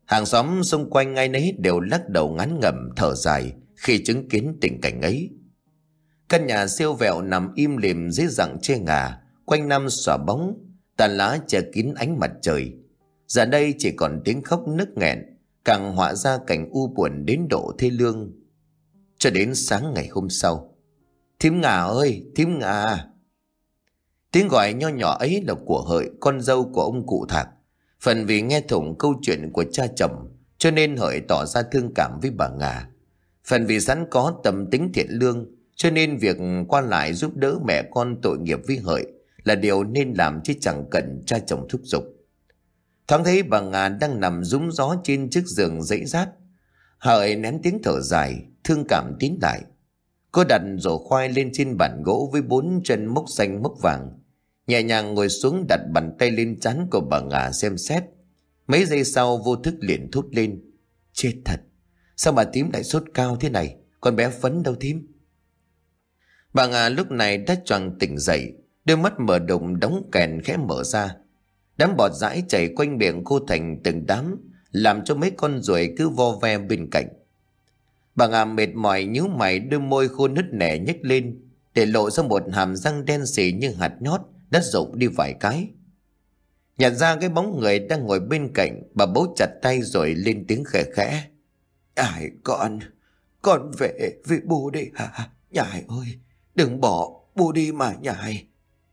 Hàng xóm xung quanh ai nấy đều lắc đầu ngán ngẩm thở dài khi chứng kiến tình cảnh ấy. Căn nhà siêu vẹo nằm im lìm dưới rặng tre ngà, quanh năm xõa bóng, tàn lá che kín ánh mặt trời. Giờ đây chỉ còn tiếng khóc nức nghẹn, càng họa ra cảnh u buồn đến độ thê lương. Cho đến sáng ngày hôm sau, thím Ngà ơi, thím Ngà! Tiếng gọi nho nhỏ ấy là của Hợi, con dâu của ông cụ Thạc. Phần vì nghe thủng câu chuyện của cha chồng, cho nên Hợi tỏ ra thương cảm với bà Ngà. Phần vì sẵn có tâm tính thiện lương, cho nên việc qua lại giúp đỡ mẹ con tội nghiệp với Hợi là điều nên làm, chứ chẳng cần cha chồng thúc giục. Thoáng thấy bà Ngà đang nằm rúm gió trên chiếc giường dãy rát, Hợi nén tiếng thở dài, thương cảm tín lại. Cô đặt rổ khoai lên trên bàn gỗ với 4 chân mốc xanh mốc vàng, nhẹ nhàng ngồi xuống đặt bàn tay lên trán của bà Ngà xem xét. Mấy giây sau vô thức liền thốt lên: chết thật, sao bà thím lại sốt cao thế này, con bé Phấn đâu thím? Bà Ngà lúc này đã choàng tỉnh dậy, đôi mắt mở đụng đóng kèn khẽ mở ra. Đám bọt dãi chảy quanh miệng cô thành từng đám, làm cho mấy con ruồi cứ vo ve bên cạnh. Bà Ngà mệt mỏi nhíu mày, đôi môi khô nứt nẻ nhếch lên để lộ ra một hàm răng đen sì như hạt nhót đã rụng đi vài cái. Nhận ra cái bóng người đang ngồi bên cạnh, bà bấu chặt tay rồi lên tiếng khẽ khẽ: Ai con về với bố đi hả? Nhài ơi, đừng bỏ bố đi mà nhài.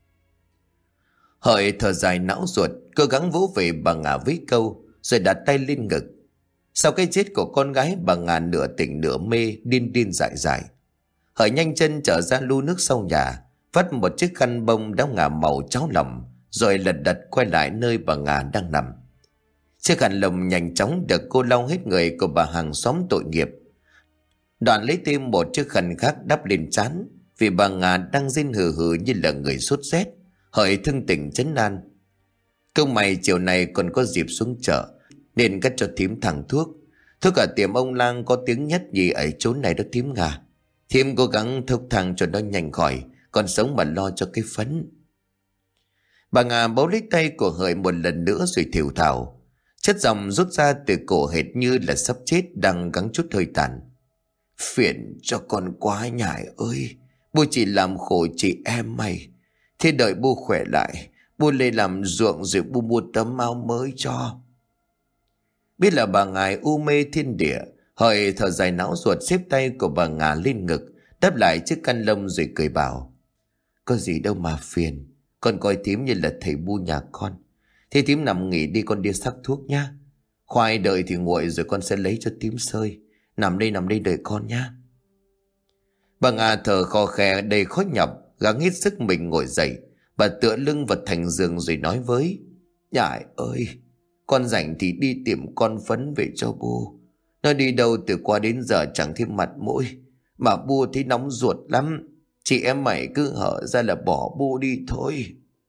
Hợi thở dài não ruột, cố gắng vỗ về bà Ngà với câu, rồi đặt tay lên ngực. Sau cái chết của con gái, bà Ngà nửa tỉnh nửa mê, điên điên dại dại. Hợi nhanh chân trở ra lu nước sau nhà, vắt một chiếc khăn bông đã ngả màu cháo lòng, rồi lật đật quay lại nơi bà Ngà đang nằm. Chiếc khăn lồng nhanh chóng được cô lau hết người của bà hàng xóm tội nghiệp. Đoạn lấy thêm một chiếc khăn khác đắp lên trán, vì bà Ngà đang rên hừ hừ như là người sốt rét. Hợi thương tình trấn an: công mày chiều nay còn có dịp xuống chợ, nên cắt cho thím thằng thuốc ở tiệm ông Lang có tiếng nhất nhì ở chỗ này đó thím Ngà. Thím cố gắng thốc thang cho nó nhanh khỏi, còn sống mà lo cho cái Phấn. Bà Ngà bấu lấy tay của Hợi một lần nữa rồi thều thào, chất giọng rút ra từ cổ hệt như là sắp chết đang gắng chút hơi tàn: phiền cho con quá nhài ơi, bố chỉ làm khổ chị em mày. Thế đợi bố khỏe lại, bố lên làm ruộng rồi bố mua tấm áo mới cho. Biết là bà Ngà u mê thiên địa, Hợi thở dài não ruột xếp tay của bà Ngà lên ngực, đáp lại chiếc khăn lông rồi cười bảo: có gì đâu mà phiền, con coi thím như là thầy bu nhà con. Thế thím nằm nghỉ đi, con đi sắc thuốc nhá. Khoai đợi thì nguội rồi con sẽ lấy cho thím sơi. Nằm đây đợi con nhá. Bà Ngà thở khò khè đầy khó nhọc, gắng hết sức mình ngồi dậy. Bà tựa lưng vào thành giường rồi nói với: Nhài ơi, con rảnh thì đi tìm con Phấn về cho bố. Nó đi đâu từ qua đến giờ chẳng thêm mặt mũi, mà bố thấy nóng ruột lắm. Chị em mày cứ hở ra là bỏ bố đi thôi.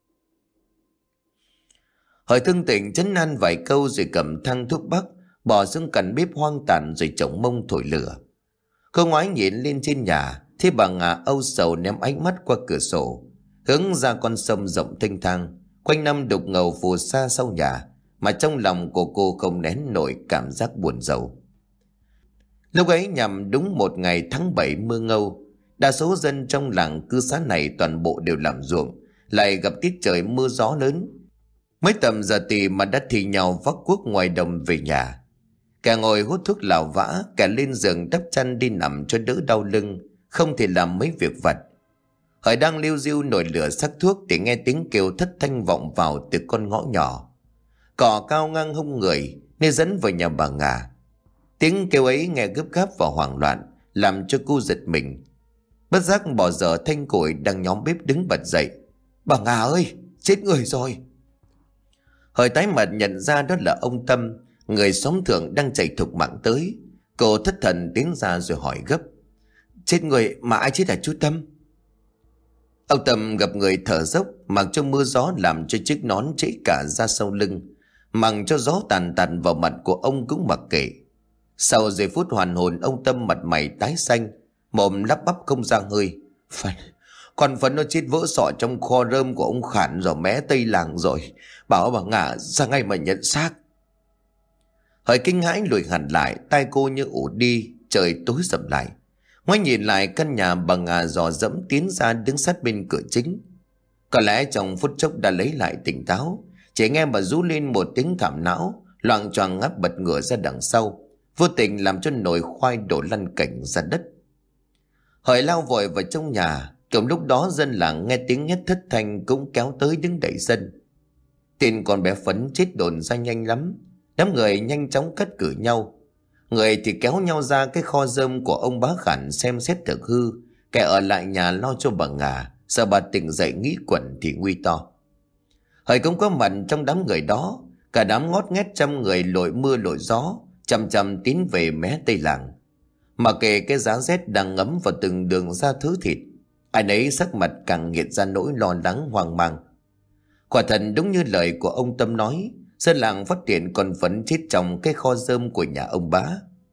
Hợi thương tình trấn an vài câu rồi cầm thang thuốc bắc, bỏ xuống cạnh bếp hoang tàn rồi chổng mông thổi lửa. Cô ngoái nhìn lên trên nhà, thấy bà Ngà âu sầu ném ánh mắt qua cửa sổ, hướng ra con sông rộng thênh thang, quanh năm đục ngầu phù sa sau nhà, mà trong lòng của cô không nén nổi cảm giác buồn rầu. Lúc ấy nhằm đúng một ngày tháng 7 mưa ngâu, đa số dân trong làng cư xá này toàn bộ đều làm ruộng, lại gặp tiết trời mưa gió lớn. Mới tầm giờ tì mà đã thì nhau vác cuốc ngoài đồng về nhà. Kẻ ngồi hút thuốc lào vã, kẻ lên giường đắp chăn đi nằm cho đỡ đau lưng, không thể làm mấy việc vặt. Hợi đang liu riu nổi lửa sắc thuốc thì nghe tiếng kêu thất thanh vọng vào từ con ngõ nhỏ. Cỏ cao ngang hông người nên dẫn vào nhà bà Ngà. Tiếng kêu ấy nghe gấp gáp và hoảng loạn, làm cho cô giật mình. Bất giác bỏ dở thanh củi đang nhóm bếp đứng bật dậy. Bà Ngà ơi, chết người rồi! Hợi tái mặt nhận ra đó là ông Tâm, người xóm thượng đang chạy thục mạng tới. Cô thất thần tiến ra rồi hỏi gấp: chết người mà ai chết hả chú Tâm? Ông Tâm gặp người thở dốc, mặc cho mưa gió làm cho chiếc nón trễ cả ra sau lưng, mặc cho gió tàn tàn vào mặt của ông cũng mặc kệ. Sau giây phút hoàn hồn, ông Tâm mặt mày tái xanh, mồm lắp bắp không ra hơi: con Phấn nó chết vỡ sọ trong kho rơm của ông Khản rồi, mé tây làng rồi. Bảo bà Ngà ra ngay mà nhận xác. Hỡi kinh hãi lùi hẳn lại, tai cô như ù đi, trời tối sầm lại. Ngoái nhìn lại, căn nhà bà Nga dò dẫm tiến ra đứng sát bên cửa chính. Có lẽ trong phút chốc đã lấy lại tỉnh táo, chỉ nghe bà rú lên một tiếng thảm não, loạng choạng ngáp bật ngửa ra đằng sau, vô tình làm cho nồi khoai đổ lăn cảnh ra đất. Hỡi lao vội vào trong nhà. Cùng lúc đó dân làng nghe tiếng hét thất thanh cũng kéo tới đứng đẩy sân. Tin con bé Phấn chết đồn ra nhanh lắm. Đám người nhanh chóng cắt cử nhau. Người thì kéo nhau ra cái kho rơm của ông Bá Khản xem xét thực hư, kẻ ở lại nhà lo cho bà Ngà, sợ bà tỉnh dậy nghĩ quẩn thì nguy to. Hỡi cũng có mặt trong đám người đó. Cả đám ngót nghét 100 người lội mưa lội gió, chằm chằm tiến về mé tây làng. Mà kể cái giá rét đang ngấm vào từng đường da thứ thịt, ai nấy sắc mặt càng nghiệt ra nỗi lo lắng hoang mang. Quả thật đúng như lời của ông Tâm nói, dân làng phát hiện con Phấn chết trong cái kho rơm của nhà ông Bá.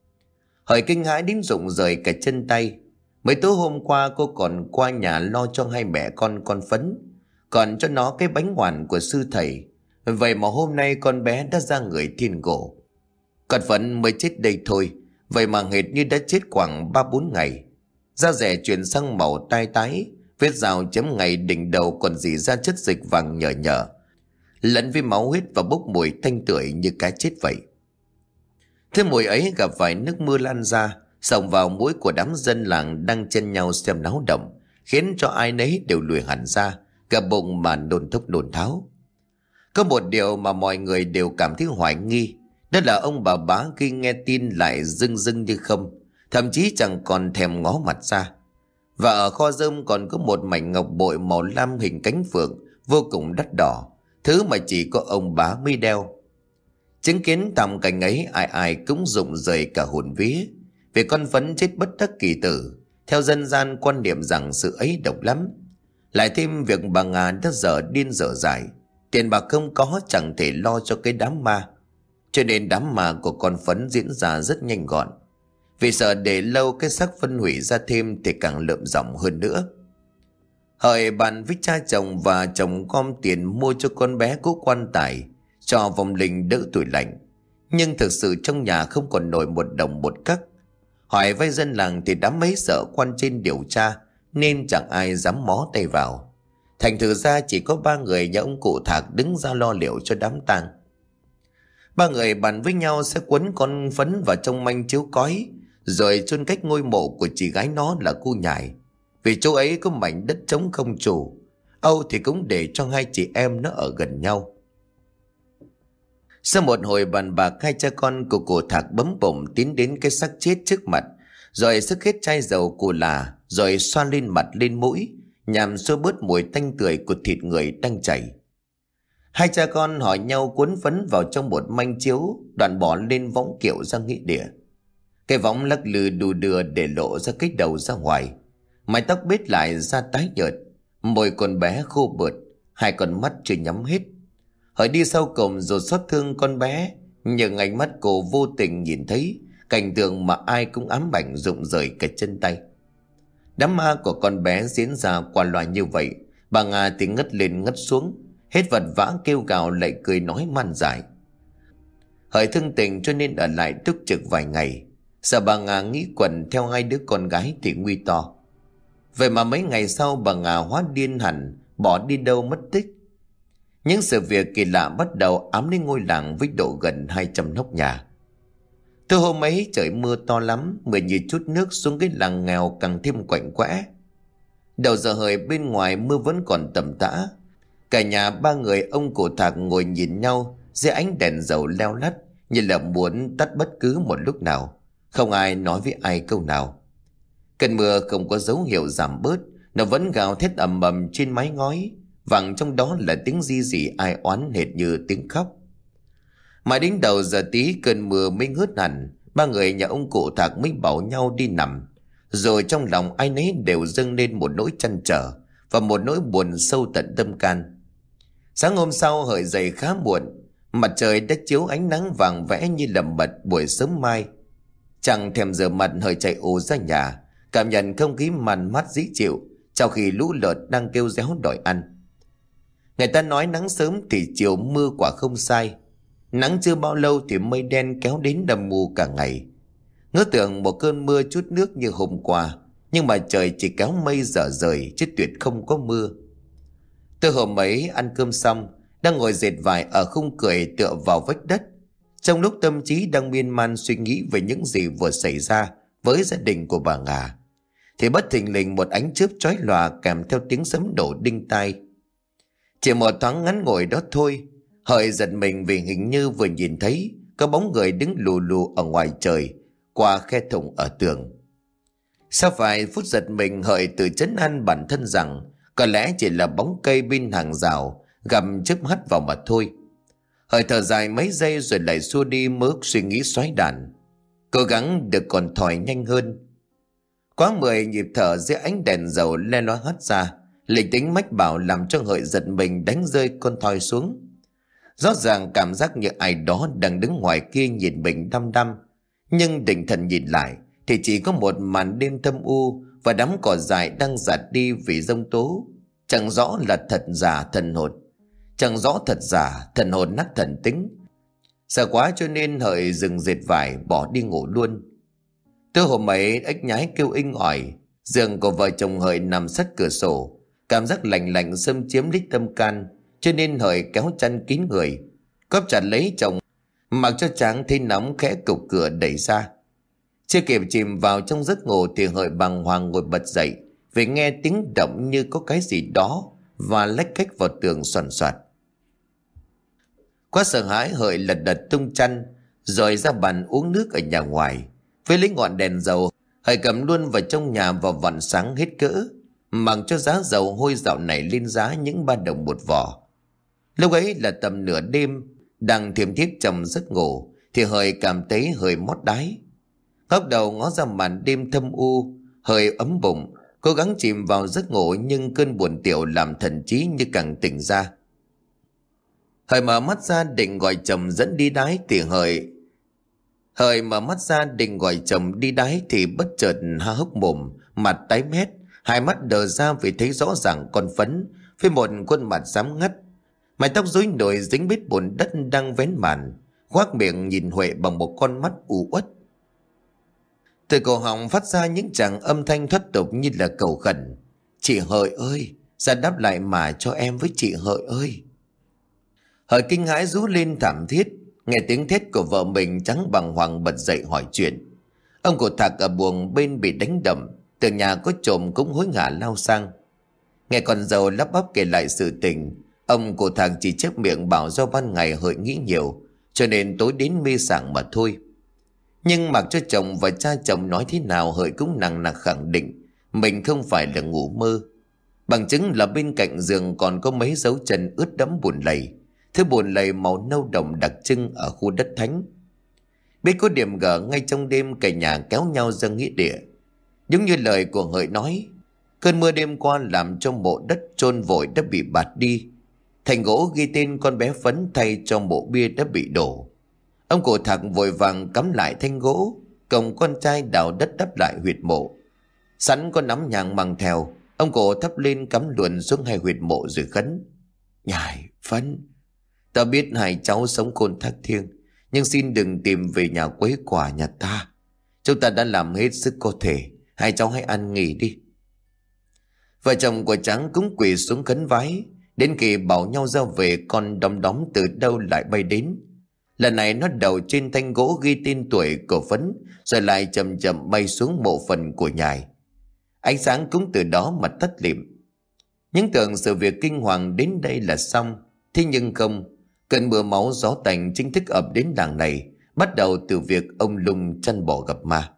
Hỡi kinh hãi đến rụng rời cả chân tay. Mấy tối hôm qua cô còn qua nhà lo cho hai mẹ con Phấn, còn cho nó cái bánh ngoằn của sư thầy. Vậy mà hôm nay con bé đã ra người thiên cổ. Con Phấn mới chết đây thôi, vậy mà hệt như đã chết khoảng 3-4 ngày. Da rẻ chuyển sang màu tai tái, vết rào chấm ngày đỉnh đầu còn rỉ ra chất dịch vàng nhờ nhờ, lẫn với máu huyết và bốc mùi tanh tưởi như cái chết vậy. Thế mùi ấy gặp phải nước mưa lan ra, xông vào mũi của đám dân làng đang chen nhau xem náo động, khiến cho ai nấy đều lùi hẳn ra, cả bụng mà nôn thốc nôn tháo. Có một điều mà mọi người đều cảm thấy hoài nghi, đó là ông bà Bá khi nghe tin lại dưng dưng như không, thậm chí chẳng còn thèm ngó mặt ra. Và ở kho rơm còn có một mảnh ngọc bội màu lam hình cánh phượng vô cùng đắt đỏ, thứ mà chỉ có ông Bá mới đeo. Chứng kiến thảm cảnh ấy, ai ai cũng rụng rời cả hồn vía, vì con Phấn chết bất đắc kỳ tử. Theo dân gian quan niệm rằng sự ấy độc lắm, lại thêm việc bà Ngà đã dở điên dở dại, tiền bạc không có chẳng thể lo cho cái đám ma, cho nên đám ma của con Phấn diễn ra rất nhanh gọn. Vì sợ để lâu cái xác phân hủy ra thêm thì càng lợm giọng hơn nữa. Hỡi bàn với cha chồng và chồng gom tiền mua cho con bé cố quan tài, cho vong linh đỡ tủi lạnh. Nhưng thực sự trong nhà không còn nổi một đồng một cắc. Hỏi vay dân làng thì đám mấy sợ quan trên điều tra, nên chẳng ai dám mó tay vào. Thành thử ra chỉ có 3 người nhà ông cụ Thạc đứng ra lo liệu cho đám tang. 3 người bàn với nhau sẽ quấn con Phấn vào trong manh chiếu cói, rồi chôn cách ngôi mộ của chị gái nó là cô Nhài. Vì chỗ ấy có mảnh đất trống không chủ, Âu thì cũng để cho hai chị em nó ở gần nhau. Sau một hồi bàn bạc, hai cha con của cụ Thạc bấm bụng tiến đến cái xác chết trước mặt, rồi sức hết chai dầu cù là, rồi xoa lên mặt lên mũi, nhằm xua bớt mùi tanh tưởi của thịt người đang chảy. Hai cha con hỏi nhau cuốn Phấn vào trong một manh chiếu, đoạn bỏ lên võng kiệu ra nghĩa địa. Cái võng lắc lư đù đưa để lộ ra cái đầu ra ngoài, mái tóc bết lại da tái nhợt, môi con bé khô bượt, hai con mắt chưa nhắm hết. Hỡi đi sau cùng rồi xót thương con bé, nhưng ánh mắt cô vô tình nhìn thấy cảnh tượng mà ai cũng ám ảnh rụng rời cả chân tay. Đám ma của con bé diễn ra qua loa như vậy, bà Nga thì ngất lên ngất xuống, hết vật vã kêu gào lại cười nói man dại. Hỡi thương tình cho nên ở lại túc trực vài ngày, sợ bà Nga nghĩ quẩn theo hai đứa con gái thì nguy to. Vậy mà mấy ngày sau bà Nga hóa điên hẳn, bỏ đi đâu mất tích. Những sự việc kỳ lạ bắt đầu ám đến ngôi làng với độ gần 200 nóc nhà. Từ hôm ấy trời mưa to lắm, mưa như chút nước xuống cái làng nghèo càng thêm quạnh quẽ. Đầu giờ hợi bên ngoài mưa vẫn còn tầm tã. Cả nhà 3 người ông cụ Thạc ngồi nhìn nhau dưới ánh đèn dầu leo lắt, như là muốn tắt bất cứ một lúc nào. Không ai nói với ai câu nào. Cơn mưa không có dấu hiệu giảm bớt, nó vẫn gào thét ầm ầm trên mái ngói, vẳng trong đó là tiếng ri rỉ ai oán hệt như tiếng khóc. Mãi đến đầu giờ tí cơn mưa mới ngớt hẳn, 3 người nhà ông cụ Thạc mới bảo nhau đi nằm. Rồi trong lòng ai nấy đều dâng lên một nỗi trăn trở và một nỗi buồn sâu tận tâm can. Sáng hôm sau hợi dậy khá muộn, mặt trời đã chiếu ánh nắng vàng vẽ như lầm bật buổi sớm mai. Chẳng thèm rửa mặt hợi chạy ù ra nhà, cảm nhận không khí màn mát dễ chịu trong khi lũ lợt đang kêu réo đòi ăn. Người ta nói nắng sớm thì chiều mưa quả không sai. Nắng chưa bao lâu thì mây đen kéo đến đầm mù cả ngày. Ngỡ tưởng một cơn mưa chút nước như hôm qua, nhưng mà trời chỉ kéo mây rở rời chứ tuyệt không có mưa. Từ hôm ấy ăn cơm xong, đang ngồi dệt vải ở khung cười tựa vào vách đất. Trong lúc tâm trí đang miên man suy nghĩ về những gì vừa xảy ra với gia đình của bà Ngà, thì bất thình lình một ánh chớp chói lòa kèm theo tiếng sấm đổ đinh tai. Chỉ một thoáng ngắn ngủi đó thôi, Hợi giật mình vì hình như vừa nhìn thấy có bóng người đứng lù lù ở ngoài trời qua khe thủng ở tường. Sau vài phút giật mình, Hợi tự trấn an bản thân rằng có lẽ chỉ là bóng cây bên hàng rào gầm chớp hắt vào mà thôi. Hợi thở dài mấy giây rồi lại xua đi mớ suy nghĩ xoáy đàn, cố gắng được còn thỏi nhanh hơn. Quá 10 nhịp thở dưới ánh đèn dầu le lói hắt ra, linh tính mách bảo làm cho Hợi giật mình đánh rơi con thoi xuống. Rõ ràng cảm giác như ai đó đang đứng ngoài kia nhìn mình đăm đăm, nhưng định thần nhìn lại thì chỉ có một màn đêm thâm u và đám cỏ dại đang rạt đi vì giông tố. Chẳng rõ là thật giả thần hồn, chẳng rõ thật giả thần hồn nát thần tính. Sợ quá cho nên Hợi dừng dệt vải bỏ đi ngủ luôn. Từ hôm ấy ếch nhái kêu inh ỏi, giường của vợ chồng Hợi nằm sát cửa sổ, cảm giác lạnh lạnh xâm chiếm đích tâm can, cho nên Hợi kéo chăn kín người, cóp chặt lấy chồng, mặc cho Tráng thấy nóng khẽ cục cửa đẩy ra. Chưa kịp chìm vào trong giấc ngủ thì Hợi bàng hoàng ngồi bật dậy vì nghe tiếng động như có cái gì đó và lách cách vào tường xoàn xoạt. Quá sợ hãi, Hợi lật đật tung chăn rồi ra bàn uống nước ở nhà ngoài. Với lấy ngọn đèn dầu, Hợi cầm luôn vào trong nhà và vặn sáng hết cỡ, mặc cho giá dầu hôi dạo này lên giá những 3 đồng một vỏ. Lúc ấy là tầm nửa đêm, đang thiêm thiếp trong giấc ngủ thì Hợi cảm thấy hơi mót đái. Ngóc đầu ngó ra màn đêm thâm u, Hợi ấm bụng, cố gắng chìm vào giấc ngủ, nhưng cơn buồn tiểu làm thần trí như càng tỉnh ra. Hợi mở mắt ra định gọi chồng dẫn đi đái thì Hợi mở mắt ra định gọi chồng đi đái thì bất chợt há hốc mồm, mặt tái mét, hai mắt đờ ra vì thấy rõ ràng con Phấn với một khuôn mặt xám ngắt, mái tóc rối nổi dính bết bùn đất đang vén màn, khoác miệng nhìn Huệ bằng một con mắt u uất. Từ cổ họng phát ra những tràng âm thanh thoát tục như là cầu khẩn: "Chị Hợi ơi, ra đáp lại mà cho em với chị Hợi ơi." Hợi kinh hãi rú lên thảm thiết, nghe tiếng thét của vợ mình Trắng bàng hoàng bật dậy hỏi chuyện. Ông cụ Thạc ở buồng bên bị đánh đập, từ nhà có trộm cũng hối hả lao sang. Nghe con dâu lắp bắp kể lại sự tình, ông cụ Thạc chỉ chép miệng bảo do ban ngày Hợi nghĩ nhiều cho nên tối đến mê sảng mà thôi. Nhưng mặc cho chồng và cha chồng nói thế nào, Hợi cũng nặng nặc khẳng định mình không phải là ngủ mơ. Bằng chứng là bên cạnh giường còn có mấy dấu chân ướt đẫm bùn lầy, thứ bùn lầy màu nâu đồng đặc trưng ở khu đất thánh. Biết có điểm gở, ngay trong đêm cả nhà kéo nhau ra nghĩa địa. Giống như lời của Hợi nói, cơn mưa đêm qua làm cho mộ đất chôn vội đã bị bạt đi, thành gỗ ghi tên con bé Phấn thay cho mộ bia đã bị đổ. Ông cụ Thạc vội vàng cắm lại thanh gỗ, cùng con trai đào đất đắp lại huyệt mộ. Sẵn có nắm nhang mang theo, ông cụ thắp lên cắm luồn xuống hai huyệt mộ rồi khấn: "Nhài, Phấn, ta biết hai cháu sống khôn thác thiêng, nhưng xin đừng tìm về nhà quấy quả nhà ta. Chúng ta đã làm hết sức có thể, hai cháu hãy ăn nghỉ đi." Vợ chồng của Trắng cũng quỳ xuống khấn vái, đến khi bảo nhau ra về, con đom đóm từ đâu lại bay đến. Lần này nó đầu trên thanh gỗ ghi tên tuổi của Phấn, rồi lại chậm chậm bay xuống mộ phần của Nhài. Ánh sáng cũng từ đó mà tắt lịm. Những tưởng sự việc kinh hoàng đến đây là xong, thế nhưng không. Cơn mưa máu gió tành chính thức ập đến làng này, bắt đầu từ việc ông Lung chăn bò gặp ma.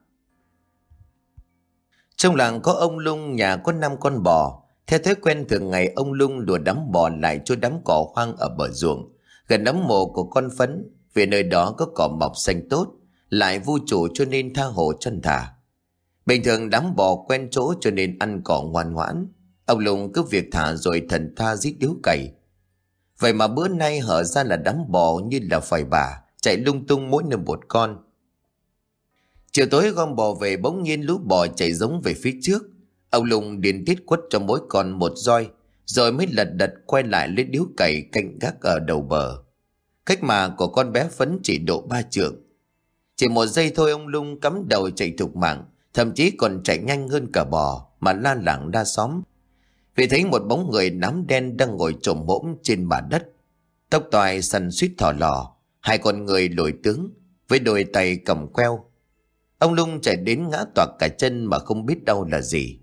Trong làng có ông Lung, nhà có 5 con bò. Theo thói quen thường ngày, ông Lung lùa đám bò lại cho đám cỏ hoang ở bờ ruộng gần đám mộ của con Phấn, vì nơi đó có cỏ mọc xanh tốt, lại vô chủ cho nên tha hồ chân thả. Bình thường đám bò quen chỗ cho nên ăn cỏ ngoan ngoãn, ông Lung cứ việc thả rồi thần tha rít điếu cày. Vậy mà bữa nay hở ra là đám bò như là phài bà, chạy lung tung mỗi nơi một con. Chiều tối gom bò về, bỗng nhiên lũ bò chạy giống về phía trước. Ông Lung điên tiết quất cho mỗi con một roi, rồi mới lật đật quay lại lấy điếu cày canh gác ở đầu bờ. Cách mà của con bé Phấn chỉ độ 3 trượng. Chỉ một giây thôi ông Lung cắm đầu chạy thục mạng, thậm chí còn chạy nhanh hơn cả bò mà la làng đa xóm. Vì thấy một bóng người nám đen đang ngồi chồm hổm trên mặt đất, tóc toài sần suýt thò lò, hai con người lồi tướng với đôi tay cầm queo. Ông Lung chạy đến ngã toạc cả chân mà không biết đau là gì.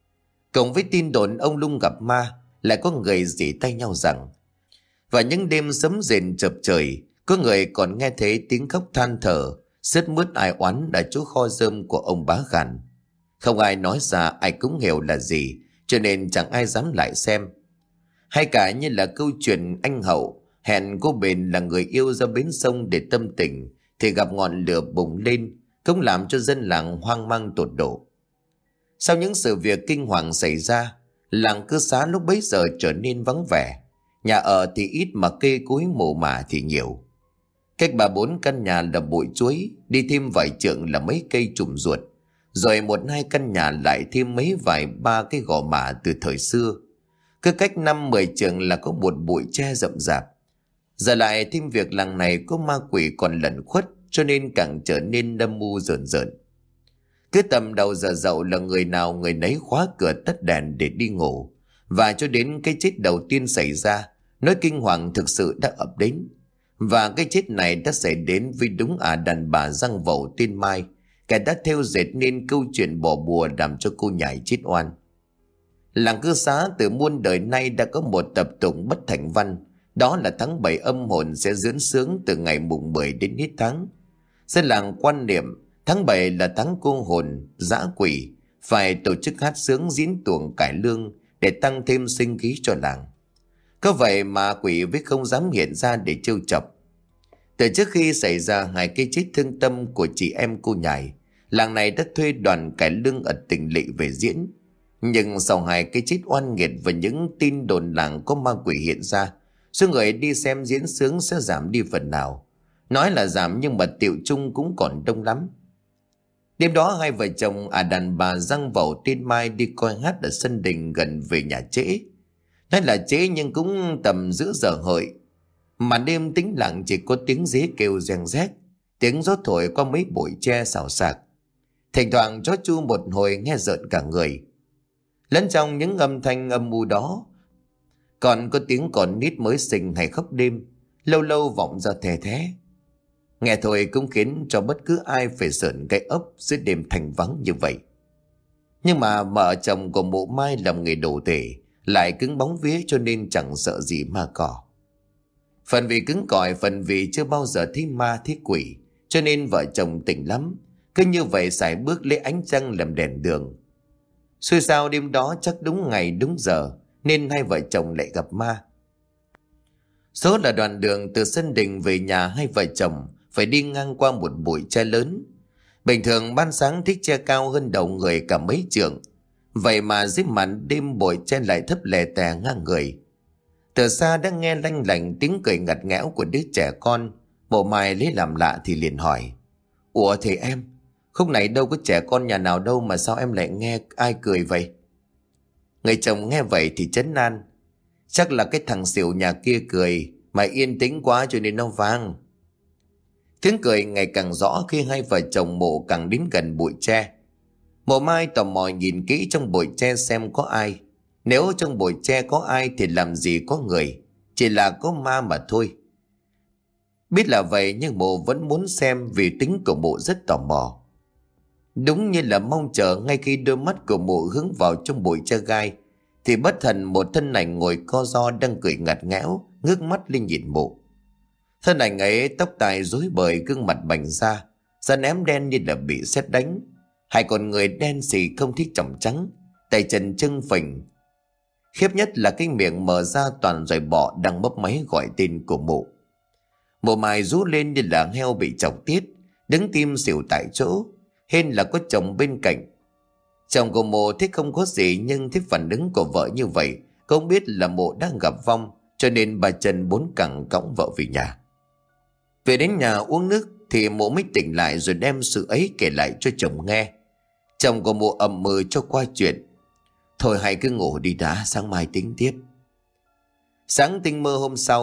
Cộng với tin đồn ông Lung gặp ma, lại có người rỉ tay nhau rằng vào những đêm sấm rền chập trời, có người còn nghe thấy tiếng khóc than thở sướt mướt ai oán ở chỗ kho rơm của ông Bá Gàn. Không ai nói ra, ai cũng hiểu là gì, cho nên chẳng ai dám lại xem. Hay cả như là câu chuyện anh Hậu hẹn cô Bền là người yêu ra bến sông để tâm tình, thì gặp ngọn lửa bùng lên, cũng làm cho dân làng hoang mang tột độ. Sau những sự việc kinh hoàng xảy ra, làng Cư Xá lúc bấy giờ trở nên vắng vẻ. Nhà ở thì ít mà cây cối mồ mả thì nhiều. Cách 3-4 căn nhà là bụi chuối, đi thêm vài trượng là mấy cây trùm ruột, rồi 1-2 căn nhà lại thêm mấy vài 3 cái gò mả từ thời xưa. Cứ cách 5-10 trượng là có một bụi tre rậm rạp. Giờ lại thêm việc làng này có ma quỷ còn lẩn khuất, cho nên càng trở nên âm mưu rợn rợn. Cứ tầm đầu giờ dậu là người nào người nấy khóa cửa tắt đèn để đi ngủ. Và cho đến cái chết đầu tiên xảy ra, nỗi kinh hoàng thực sự đã ập đến. Và cái chết này đã xảy đến vì đúng đàn bà răng vầu tên Mai, kẻ đã thêu dệt nên câu chuyện bỏ bùa làm cho cô nhảy chết oan. Làng Cư Xá từ muôn đời nay đã có một tập tục bất thành văn, đó là tháng 7 âm hồn sẽ dưỡng sướng từ ngày mùng 10 đến hết tháng. Dân làng quan niệm tháng 7 là tháng cô hồn, dã quỷ, phải tổ chức hát sướng diễn tuồng cải lương để tăng thêm sinh khí cho làng. Có vậy mà quỷ với không dám hiện ra để trêu chọc. Từ trước khi xảy ra 2 cái chết thương tâm của chị em cô nhài, làng này đã thuê đoàn cải lương ở tỉnh lỵ về diễn. Nhưng sau 2 cái chết oan nghiệt và những tin đồn làng có ma quỷ hiện ra, số người đi xem diễn sướng sẽ giảm đi phần nào. Nói là giảm nhưng mà tiệu chung cũng còn đông lắm. Đêm đó 2 vợ chồng đàn bà răng vẩu tên Mai đi coi hát ở sân đình gần về nhà trễ. Nói là trễ nhưng cũng tầm giữa giờ hợi. Mà đêm tĩnh lặng chỉ có tiếng dế kêu reng rét, tiếng gió thổi qua mấy bụi tre xào xạc. Thỉnh thoảng chó chu một hồi nghe rợn cả người. Lẫn trong những âm thanh âm u đó, còn có tiếng con nít mới sinh hay khóc đêm, lâu lâu vọng ra thè thé. Nghe thôi cũng khiến cho bất cứ ai phải sởn gai ốc dưới đêm thành vắng như vậy. Nhưng mà vợ chồng của mụ Mai làm nghề đồ tể, lại cứng bóng vía cho nên chẳng sợ gì ma cỏ. Phần vì cứng cỏi, phần vì chưa bao giờ thấy ma thấy quỷ, cho nên vợ chồng tỉnh lắm. Cứ như vậy sải bước lấy ánh trăng làm đèn đường. Xui sao đêm đó chắc đúng ngày đúng giờ, nên 2 vợ chồng lại gặp ma. Số là đoạn đường từ sân đình về nhà 2 vợ chồng phải đi ngang qua một bụi tre lớn. Bình thường ban sáng thích tre cao hơn đầu người cả mấy trượng, vậy mà dưới màn đêm bụi tre lại thấp lè tè ngang người. Từ xa đã nghe lanh lảnh tiếng cười ngặt nghẽo của đứa trẻ con. Bộ Mai lấy làm lạ thì liền hỏi: "Ủa thì em, khúc này đâu có trẻ con nhà nào đâu mà sao em lại nghe ai cười vậy?" Người chồng nghe vậy thì trấn an: "Chắc là cái thằng xỉu nhà kia cười, mà yên tĩnh quá cho nên nó vang." Tiếng cười ngày càng rõ khi 2 vợ chồng mụ càng đến gần bụi tre. Mụ Mai tò mò nhìn kỹ trong bụi tre xem có ai. Nếu trong bụi tre có ai thì làm gì có người, chỉ là có ma mà thôi. Biết là vậy nhưng mụ vẫn muốn xem vì tính của mụ rất tò mò. Đúng như là mong chờ, ngay khi đôi mắt của mụ hướng vào trong bụi tre gai, thì bất thần một thân ảnh ngồi co ro đang cười ngặt nghẽo, ngước mắt lên nhìn mụ. Thân ảnh ấy tóc tai rối bời, gương mặt bành ra, da ném đen như là bị sét đánh. 2 con người đen xì không thích tròng trắng, tay chân trưng phình. Khiếp nhất là cái miệng mở ra toàn giòi bọ đang mấp máy gọi tên của mụ. Mụ Mai rú lên như là heo bị chọc tiết, đứng tim xỉu tại chỗ. Hên là có chồng bên cạnh. Chồng của mụ thấy không có gì, nhưng thấy phản ứng của vợ như vậy, không biết là mụ đang gặp vong, cho nên bà chân 4 cẳng cõng vợ về nhà. Về đến nhà uống nước thì mụ mới tỉnh lại, rồi đem sự ấy kể lại cho chồng nghe. Chồng của mụ ậm ừ cho qua chuyện: "Thôi hãy cứ ngủ đi đã, sáng mai tính tiếp." Sáng tinh mơ hôm sau,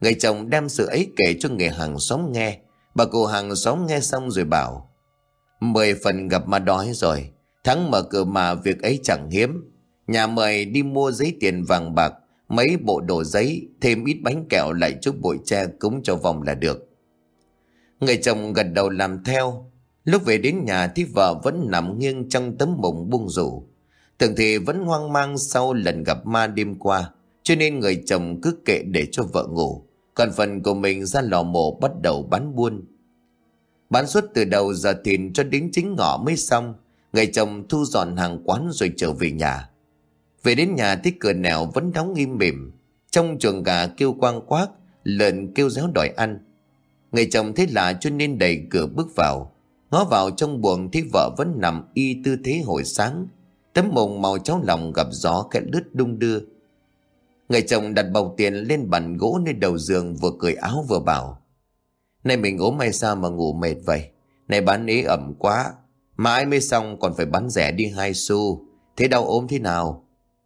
Người chồng đem sự ấy kể cho người hàng xóm nghe. Bà cụ hàng xóm nghe xong rồi bảo: 10 phần gặp ma đói rồi. Thắng mở cửa mà việc ấy chẳng hiếm. Nhà mời đi mua giấy tiền vàng bạc, mấy bộ đồ giấy, thêm ít bánh kẹo, lại chút bụi tre cúng cho vong là được. Người chồng gật đầu làm theo. Lúc về đến nhà thì vợ vẫn nằm nghiêng trong tấm mùng buông rủ. Tưởng thì vẫn hoang mang sau lần gặp ma đêm qua, cho nên người chồng cứ kệ để cho vợ ngủ, còn phần của mình ra lò mổ bắt đầu bán buôn. Bán suốt từ đầu giờ thìn cho đến chính ngọ mới xong. Người chồng thu dọn hàng quán rồi trở về nhà. Về đến nhà thì cửa nẻo vẫn đóng im mỉm. Trong chuồng gà kêu quang quác, lợn kêu réo đòi ăn. Người chồng thấy lạ cho nên đẩy cửa bước vào. Ngó vào trong buồng thì vợ vẫn nằm y tư thế hồi sáng. Tấm mùng màu cháo lòng gặp gió khẽ lướt đung đưa. Người chồng đặt bọc tiền lên bàn gỗ nơi đầu giường, vừa cởi áo vừa bảo: Này mình ốm hay sao mà ngủ mệt vậy? Này bán ế ẩm quá, mãi mới xong còn phải bán rẻ đi 2 xu. Thế đau ốm thế nào?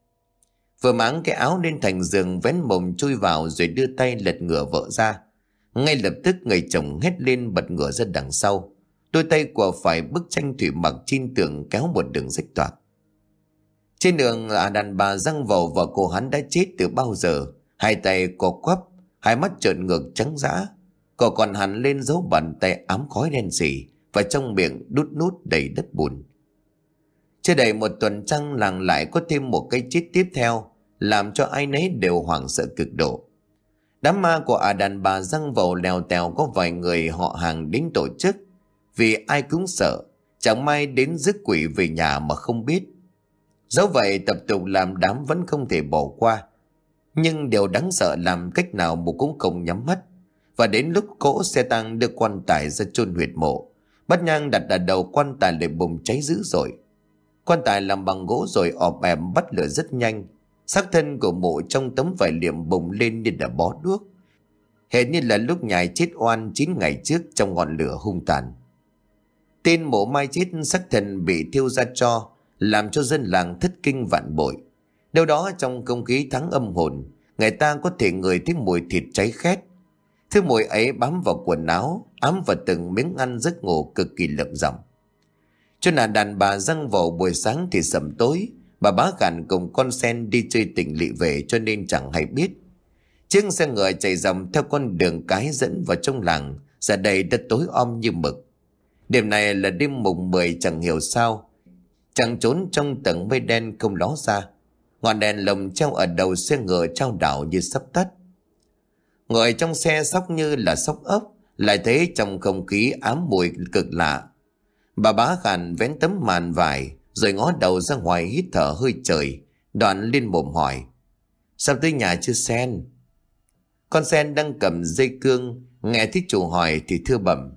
Vừa máng cái áo lên thành giường, vén mồng chui vào rồi đưa tay lật ngửa vợ ra. Ngay lập tức người chồng hét lên bật ngửa ra đằng sau. Đôi tay của phải bức tranh thủy mặc trên tường kéo một đường rách toạc. Trên đường đàn bà răng vào và cô hắn đã chết từ bao giờ. Hai tay co quắp, hai mắt trợn ngược trắng dã. Cô còn hẳn lên dấu bàn tay ám khói đen sì, và trong miệng đút nút đầy đất bùn. Chưa đầy một tuần trăng làng lại có thêm một cái chết tiếp theo, làm cho ai nấy đều hoảng sợ cực độ. Đám ma của đàn bà răng vào lèo tèo có vài người họ hàng đến tổ chức, vì ai cũng sợ chẳng may đến rước quỷ về nhà mà không biết. Dẫu vậy tập tục làm đám vẫn không thể bỏ qua. Nhưng điều đáng sợ làm cách nào mụ cũng không nhắm mắt. Và đến lúc cỗ xe tăng đưa quan tài ra chôn huyệt mộ, bát nhang đặt ở đầu quan tài lại bùng cháy dữ dội. Quan tài làm bằng gỗ rồi ọp ẹp bắt lửa rất nhanh. Xác thân của mụ trong tấm vải liệm bùng lên như đã bó đuốc, hệt như là lúc nhài chết oan 9 ngày trước trong ngọn lửa hung tàn. Tên mộ mai chết xác thân bị thiêu ra tro, làm cho dân làng thất kinh vạn bội. Đâu đó trong không khí tháng âm hồn, người ta có thể ngửi thấy mùi thịt cháy khét. Thứ mùi ấy bám vào quần áo, ám vào từng miếng ăn, giấc ngủ cực kỳ lợm giọng. Cho là đàn bà răng vào buổi sáng thì sẩm tối, bà bá Gàn cùng con sen đi chơi tỉnh lỵ về cho nên chẳng hay biết. Chiếc xe ngựa chạy dòng theo con đường cái dẫn vào trong làng, giờ đây đã tối om như mực. Đêm này là đêm mùng 10 chẳng hiểu sao, chẳng trốn trong tầng mây đen không ló ra. Ngọn đèn lồng treo ở đầu xe ngựa trao đảo như sắp tắt. Ngồi trong xe sóc như là sóc ốc, lại thấy trong không khí ám mùi cực lạ. Bà bá Gàn vén tấm màn vải rồi ngó đầu ra ngoài hít thở hơi trời, đoạn lên mồm hỏi: Sao tới nhà chưa Sen? Con Sen đang cầm dây cương, nghe thấy chủ hỏi thì thưa bẩm: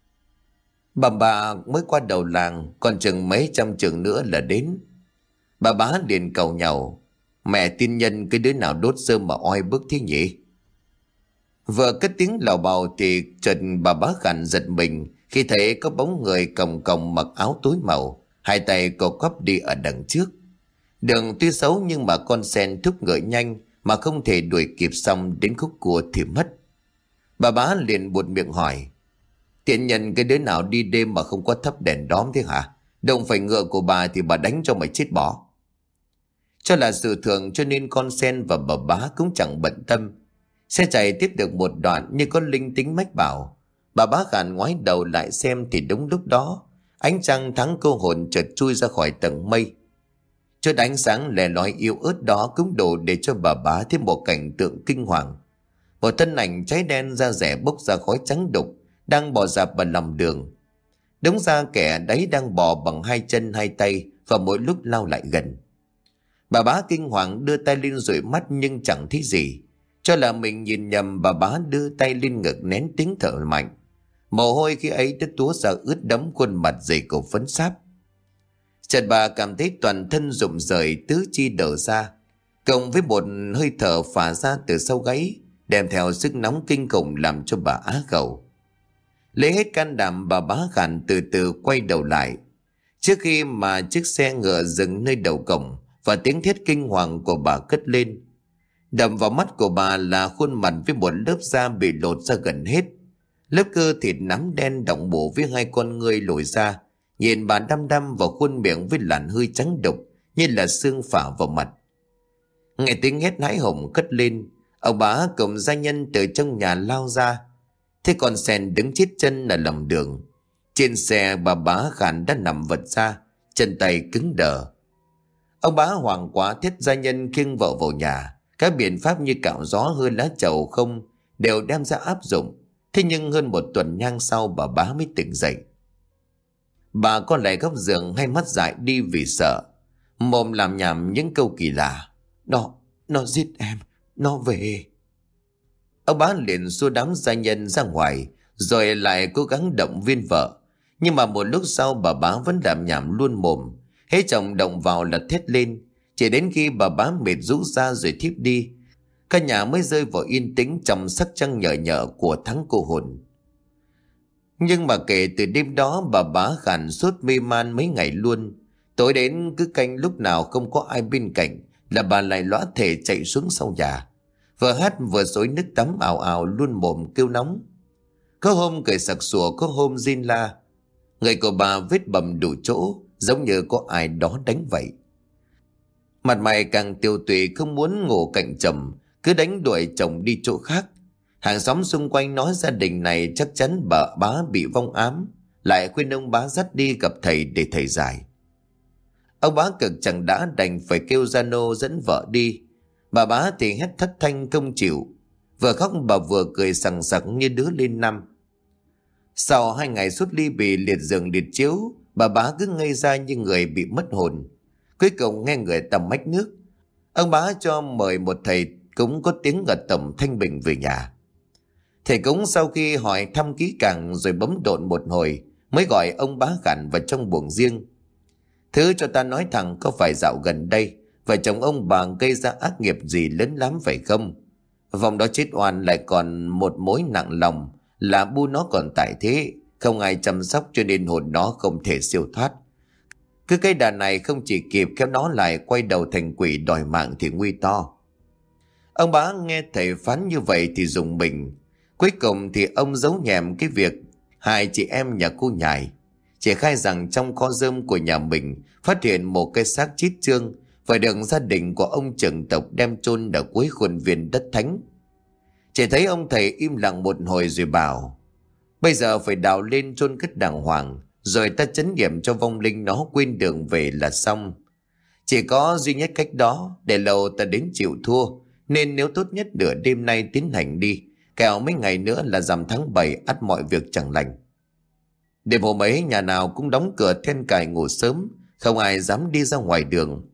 Bà mới qua đầu làng, còn chừng mấy trăm chừng nữa là đến. Bà bá liền cầu nhàu: Mẹ tiên nhân, cái đứa nào đốt rơm mà oi bức thế nhỉ? Vừa cất tiếng lào bào thì chợt bà bá Gàn giật mình khi thấy có bóng người còng còng mặc áo tối màu, hai tay co quắp đi ở đằng trước. Đường tuy xấu nhưng mà con Sen thúc ngựa nhanh mà không thể đuổi kịp, xong đến khúc cua thì mất. Bà bá liền buột miệng hỏi: Tiện nhân, cái đứa nào đi đêm mà không có thắp đèn đóm thế hả? Động phải ngựa của bà thì bà đánh cho mày chết bỏ. Cho là sự thường cho nên con Sen và bà bá cũng chẳng bận tâm. Xe chạy tiếp được một đoạn như có linh tính mách bảo. Bà bá Gàn ngoái đầu lại xem thì đúng lúc đó ánh trăng thắng cô hồn chợt chui ra khỏi tầng mây. Chút ánh sáng lẻ loi yếu ớt đó cũng đủ để cho bà bá thêm một cảnh tượng kinh hoàng. Một thân ảnh cháy đen da rẻ bốc ra khói trắng đục đang bò dạp vào lòng đường. Đúng ra kẻ đấy đang bò bằng 2 chân 2 tay và mỗi lúc lao lại gần. Bà bá kinh hoàng đưa tay lên dụi mắt nhưng chẳng thấy gì. Cho là mình nhìn nhầm, bà bá đưa tay lên ngực nén tiếng thở mạnh. Mồ hôi khi ấy đã túa ra ướt đẫm khuôn mặt dày cổ phấn sáp. Chợt bà cảm thấy toàn thân rụng rời, tứ chi đờ ra, cộng với một hơi thở phả ra từ sau gáy, đem theo sức nóng kinh khủng làm cho bà á khẩu. Lấy hết can đảm, bà bá Gàn từ từ quay đầu lại. Trước khi mà chiếc xe ngựa dừng nơi đầu cổng và tiếng thét kinh hoàng của bà cất lên, Đập vào mắt của bà là khuôn mặt với một lớp da bị lột ra gần hết. Lớp cơ thịt nắm đen đọng bộ với hai con ngươi lồi ra. Nhìn bà đăm đăm vào khuôn miệng với làn hơi trắng đục như là xương phả vào mặt. Nghe tiếng hét hãi hùng cất lên, ông bá cùng gia nhân từ trong nhà lao ra. Thế con Sen đứng chết chân ở lòng đường. Trên xe bà bá Khản đã nằm vật ra, chân tay cứng đờ. Ông bá hoảng quá thét gia nhân khiêng vợ vào nhà. Các biện pháp như cạo gió hơi lá trầu không đều đem ra áp dụng. Thế nhưng hơn một tuần nhang sau bà bá mới tỉnh dậy. Bà con lại góc giường hay mắt dại đi vì sợ, mồm làm nhảm những câu kỳ lạ. Nó giết em, nó về. Ông bá liền xua đám gia nhân ra ngoài, rồi lại cố gắng động viên vợ. Nhưng mà một lúc sau bà bá vẫn làm nhảm luôn mồm. Hễ chồng động vào là thét lên. Chỉ đến khi bà bá mệt rũ ra rồi thiếp đi, cả nhà mới rơi vào yên tĩnh trong sắc trăng nhờ nhợ của tháng cô hồn. Nhưng mà kể từ đêm đó bà bá Khản sốt mê man mấy ngày luôn. Tối đến cứ canh lúc nào không có ai bên cạnh là bà lại lõa thể chạy xuống sau nhà. Vừa hát vừa xối nước tắm ào ào luôn mồm kêu nóng. Có hôm cười sặc sủa, có hôm rên la. Người của bà vết bầm đủ chỗ, giống như có ai đó đánh vậy. Mặt mày càng tiêu tụy, không muốn ngủ cạnh chồng, cứ đánh đuổi chồng đi chỗ khác. Hàng xóm xung quanh nói gia đình này chắc chắn bà bá bị vong ám, lại khuyên ông bá dắt đi gặp thầy để thầy giải. Ông bá cực chẳng đã đành phải kêu gia nô dẫn vợ đi. Bà bá thì hét thất thanh không chịu, vừa khóc bà vừa cười sằng sặc như đứa lên năm. Sau 2 ngày sút ly bì liệt giường liệt chiếu, bà bá cứ ngây ra như người bị mất hồn. Cuối cùng nghe người ta mách nước, ông bá cho mời một thầy cúng có tiếng ở Tổng Thanh Bình về nhà. Thầy cúng sau khi hỏi thăm kỹ càng rồi bấm độn một hồi, mới gọi ông bá Khản vào trong buồng riêng. Thứ cho ta nói thẳng, có phải dạo gần đây vợ chồng ông bà gây ra ác nghiệp gì lớn lắm phải không? Vòng đó chết oan, lại còn một mối nặng lòng là bu nó còn tại thế, không ai chăm sóc cho nên hồn nó không thể siêu thoát. Cứ cái đàn này không chỉ kịp kéo nó lại quay đầu thành quỷ đòi mạng thì nguy to. Ông bá nghe thầy phán như vậy thì rùng mình. Cuối cùng thì ông giấu nhẹm cái việc hai chị em nhà cô Nhài. Chỉ khai rằng trong kho rơm của nhà mình phát hiện một cái xác chít chương và được gia đình của ông trưởng tộc đem chôn ở cuối khuôn viên đất thánh. Chỉ thấy ông thầy im lặng một hồi rồi bảo, bây giờ phải đào lên chôn cất đàng hoàng, rồi ta trấn nghiệm cho vong linh nó quên đường về là xong. Chỉ có duy nhất cách đó, để lâu ta đến chịu thua, nên nếu tốt nhất nửa đêm nay tiến hành đi, kẻo mấy ngày nữa là rằm tháng 7 ắt mọi việc chẳng lành. Đêm hôm ấy nhà nào cũng đóng cửa then cài ngủ sớm, không ai dám đi ra ngoài đường.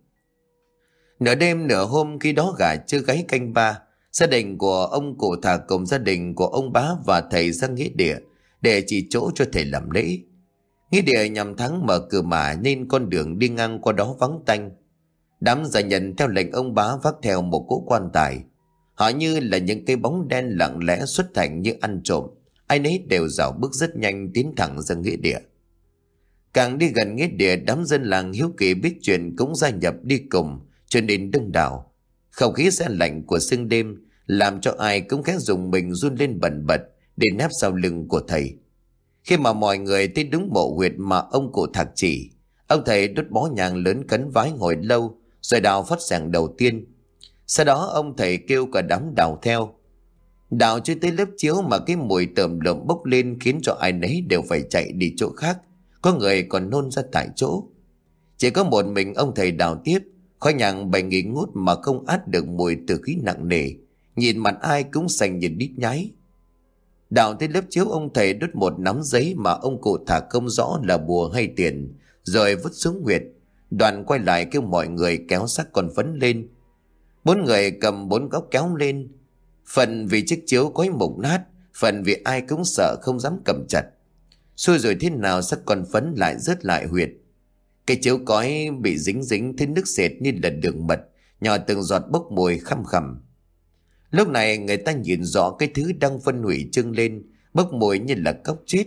Nửa đêm nửa hôm khi đó gà chưa gáy canh ba, gia đình của ông cụ Thà cùng gia đình của ông bá và thầy ra nghĩa địa để chỉ chỗ cho thầy làm lễ. Nghĩa địa nhằm tháng mở cửa mà nên con đường đi ngang qua đó vắng tanh. Đám gia nhân theo lệnh ông bá vác theo một cỗ quan tài. Họ như là những cái bóng đen lặng lẽ xuất thành như ăn trộm. Ai nấy đều dạo bước rất nhanh tiến thẳng ra nghĩa địa. Càng đi gần nghĩa địa, đám dân làng hiếu kỳ biết chuyện cũng gia nhập đi cùng, cho nên đông đảo. Không khí se lạnh của sương đêm làm cho ai cũng khẽ rùng mình run lên bần bật để nép sau lưng của thầy. Khi mà mọi người tới đúng mộ huyệt mà ông cụ Thạc chỉ, ông thầy đốt bó nhang lớn cấn vái ngồi lâu rồi đào phát xẻng đầu tiên. Sau đó ông thầy kêu cả đám đào theo. Đào chưa tới lớp chiếu mà cái mùi tởm lợm bốc lên khiến cho ai nấy đều phải chạy đi chỗ khác. Có người còn nôn ra tại chỗ. Chỉ có một mình ông thầy đào tiếp, khói nhang bay nghi ngút mà không át được mùi từ khí nặng nề. Nhìn mặt ai cũng xanh như đít nhái. Đào tới lớp chiếu, ông thầy đốt một nắm giấy mà ông cụ Thả không rõ là bùa hay tiền, rồi vứt xuống huyệt. Đoàn quay lại kêu mọi người kéo xác con Phấn lên. 4 người cầm 4 góc kéo lên. Phần vì chiếc chiếu cói mục nát, phần vì ai cũng sợ không dám cầm chặt. Xui rồi thế nào xác con Phấn lại rớt lại huyệt. Cái chiếu cói bị dính dính thấy nước sệt như là đường mật, nhỏ từng giọt bốc mùi khăm khằm. Lúc này người ta nhìn rõ cái thứ đang phân hủy trưng lên, bốc mùi như là cóc chết.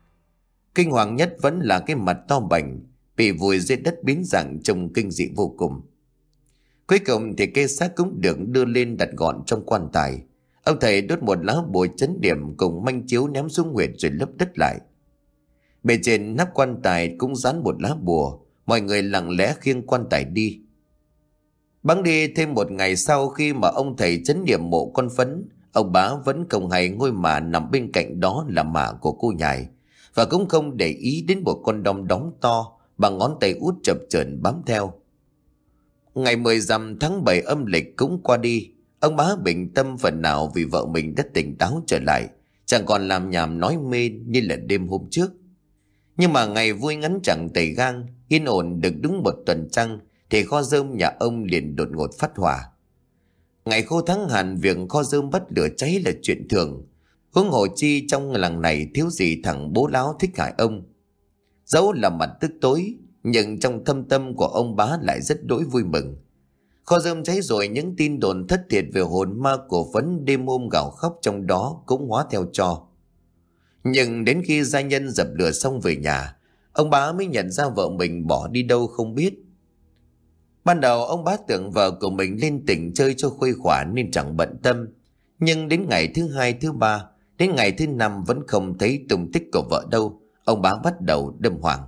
Kinh hoàng nhất vẫn là cái mặt to bảnh bị vùi dưới đất biến dạng trông kinh dị vô cùng. Cuối cùng thì cây xác cũng được đưa lên đặt gọn trong quan tài. Ông thầy đốt một lá bùa trấn điểm cùng manh chiếu ném xuống huyệt rồi lấp đất lại. Bề trên nắp quan tài cũng dán một lá bùa. Mọi người lặng lẽ khiêng quan tài đi. Bẵng đi thêm một ngày sau, khi mà ông thầy trấn điểm mộ con Phấn, ông Bá vẫn không hay ngôi mả nằm bên cạnh đó là mả của cô nhài, và cũng không để ý đến một con đom đóm to bằng ngón tay út chập chờn bám theo. Ngày 10 rằm tháng 7 âm lịch cũng qua đi. Ông Bá bình tâm phần nào vì vợ mình đã tỉnh táo trở lại, chẳng còn làm nhảm nói mê như là đêm hôm trước. Nhưng mà ngày vui ngắn chẳng tầy gang, yên ổn được đúng một tuần trăng thì kho rơm nhà ông liền đột ngột phát hỏa. Ngày khô tháng hạn, việc kho rơm bắt lửa cháy là chuyện thường, huống hồ chi trong làng này thiếu gì thằng bố láo thích hại ông. Dẫu là mặt tức tối, nhưng trong thâm tâm của ông Bá lại rất đỗi vui mừng. Kho rơm cháy rồi, những tin đồn thất thiệt về hồn ma của Phấn đêm hôm gào khóc trong đó cũng hóa theo tro. Nhưng đến khi gia nhân dập lửa xong về nhà, ông Bá mới nhận ra vợ mình bỏ đi đâu không biết. Ban đầu ông Bá tưởng vợ của mình lên tỉnh chơi cho khuây khỏa nên chẳng bận tâm. Nhưng đến ngày thứ hai, thứ ba, đến ngày thứ năm vẫn không thấy tung tích của vợ đâu. Ông Bá bắt đầu đâm hoàng.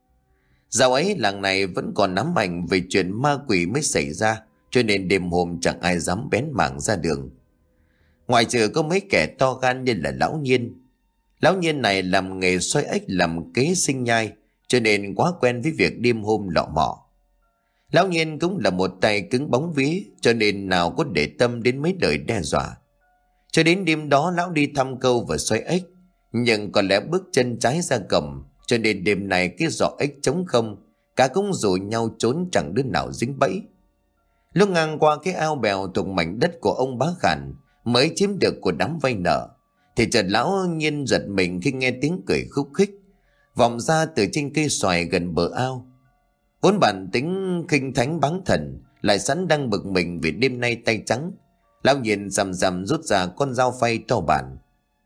Dạo ấy làng này vẫn còn nắm ảnh về chuyện ma quỷ mới xảy ra, cho nên đêm hôm chẳng ai dám bén mảng ra đường. Ngoài trừ có mấy kẻ to gan như là Lão Nhiên. Lão Nhiên này làm nghề xoay ếch làm kế sinh nhai, cho nên quá quen với việc đêm hôm lọ mọ. Lão Nhiên cũng là một tay cứng bóng vía, cho nên nào có để tâm đến mấy lời đe dọa. Cho đến đêm đó lão đi thăm câu và xoay ếch, nhưng có lẽ bước chân trái ra cổng, cho nên đêm này cái giỏ ếch trống không, cả cũng rủ nhau trốn chẳng đứa nào dính bẫy. Lúc ngang qua cái ao bèo thuộc mảnh đất của ông Bá Khản mới chiếm được của đám vay nợ, thì chợt Lão Nhiên giật mình khi nghe tiếng cười khúc khích vọng ra từ trên cây xoài gần bờ ao. Vốn bản tính khinh thánh báng thần, lại sẵn đang bực mình vì đêm nay tay trắng, Lão Nhiên rầm rầm rút ra con dao phay to bản.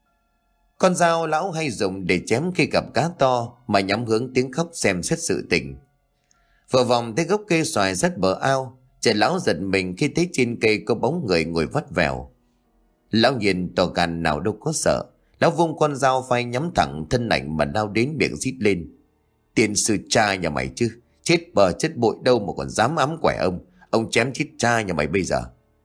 Con dao lão hay dùng để chém khi gặp cá to, mà nhắm hướng tiếng khóc xem xét sự tình. Vừa vòng tới gốc cây xoài sát bờ ao, chợt lão giật mình khi thấy trên cây có bóng người ngồi vắt vẻo. Lão Nhiên to gan nào đâu có sợ, lão vung con dao phay nhắm thẳng thân ảnh mà lao đến, miệng rít lên: "Tiên sư cha nhà mày chứ, chết bờ chết bội đâu mà còn dám ám quẻ ông chém chết cha nhà mày bây giờ."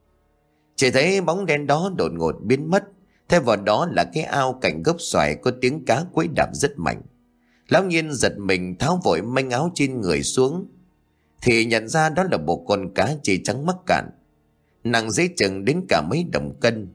Chỉ thấy bóng đen đó đột ngột biến mất, thay vào đó là cái ao cạnh gốc xoài có tiếng cá quấy đạp rất mạnh. Lão Nhiên giật mình tháo vội manh áo trên người xuống, thì nhận ra đó là một con cá chê trắng mắc cạn, nặng dễ chừng đến cả mấy đồng cân.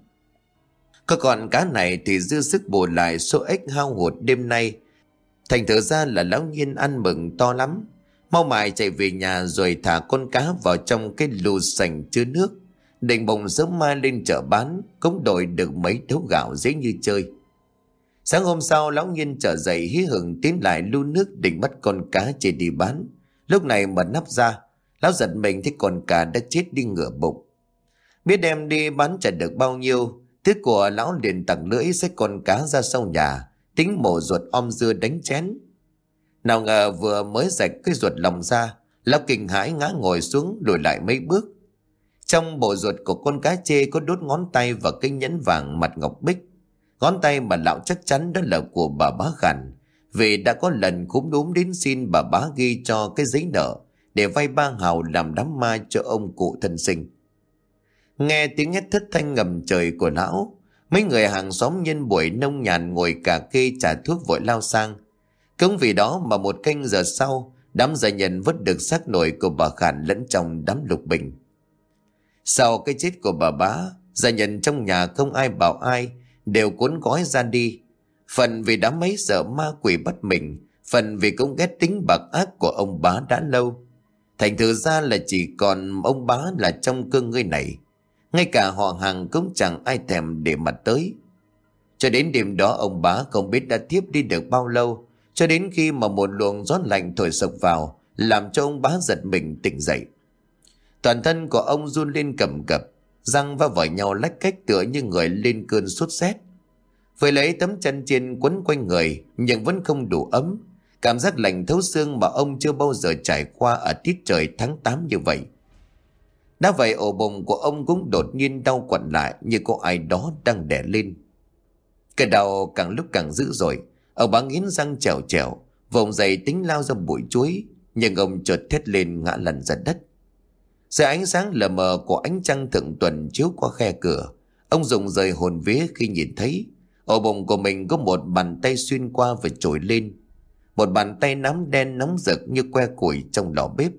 Có con cá này thì dư sức bù lại số ếch hao hụt đêm nay, thành thử ra là Lão Nhiên ăn mừng to lắm. Mau mải chạy về nhà rồi thả con cá vào trong cái lu sành chứa nước, định bồng sớm mai lên chợ bán, cũng đổi được mấy thấu gạo dễ như chơi. Sáng hôm sau, Lão Nhiên trở dậy hí hửng tiến lại lu nước định bắt con cá chê đi bán. Lúc này mở nắp ra, lão giật mình thấy con cá đã chết đi ngửa bụng. Biết đem đi bán trả được bao nhiêu, tiếc của lão liền tặc lưỡi xách con cá ra sau nhà, tính mổ ruột om dưa đánh chén. Nào ngờ vừa mới rạch cái ruột lòng ra, lão kinh hãi ngã ngồi xuống lùi lại mấy bước. Trong bộ ruột của con cá chê có đốt ngón tay và cái nhẫn vàng mặt ngọc bích. Ngón tay mà lão chắc chắn đó là của bà Bá Khản, vì đã có lần cúm đúm đến xin bà Bá ghi cho cái giấy nợ để vay 3 hào làm đám ma cho ông cụ thân sinh. Nghe tiếng hét thất thanh ngầm trời của lão, mấy người hàng xóm nhân buổi nông nhàn ngồi cà kê trà thuốc vội lao sang. Cũng vì đó mà một canh giờ sau, đám gia nhân vớt được xác nổi của bà Khản lẫn trong đám lục bình. Sau cái chết của bà Bá, gia nhân trong nhà không ai bảo ai, đều cuốn gói ra đi. Phần vì đám mấy sợ ma quỷ bắt mình, phần vì cũng ghét tính bạc ác của ông Bá đã lâu. Thành thử ra là chỉ còn ông Bá là trong cơn nguy này. Ngay cả họ hàng cũng chẳng ai thèm để mặt tới. Cho đến đêm đó ông Bá không biết đã thiếp đi được bao lâu, cho đến khi mà một luồng gió lạnh thổi sộc vào, làm cho ông Bá giật mình tỉnh dậy. Toàn thân của ông run lên cầm cập, răng va vào nhau lách cách tựa như người lên cơn sốt rét. Với lấy tấm chăn chiên quấn quanh người nhưng vẫn không đủ ấm, cảm giác lạnh thấu xương mà ông chưa bao giờ trải qua ở tiết trời tháng 8 như vậy. Đã vậy ổ bụng của ông cũng đột nhiên đau quặn lại như có ai đó đang đè lên. Cái đau càng lúc càng dữ dội. Ông bá nghiến răng trèo trèo, vùng dậy tính lao ra bụi chuối, nhưng ông chợt thét lên ngã lăn ra đất. Dưới ánh sáng lờ mờ của ánh trăng thượng tuần chiếu qua khe cửa, ông rụng rời hồn vía khi nhìn thấy ổ bụng của mình có một bàn tay xuyên qua và trồi lên. Một bàn tay nắm đen nóng rực như que củi trong lò bếp.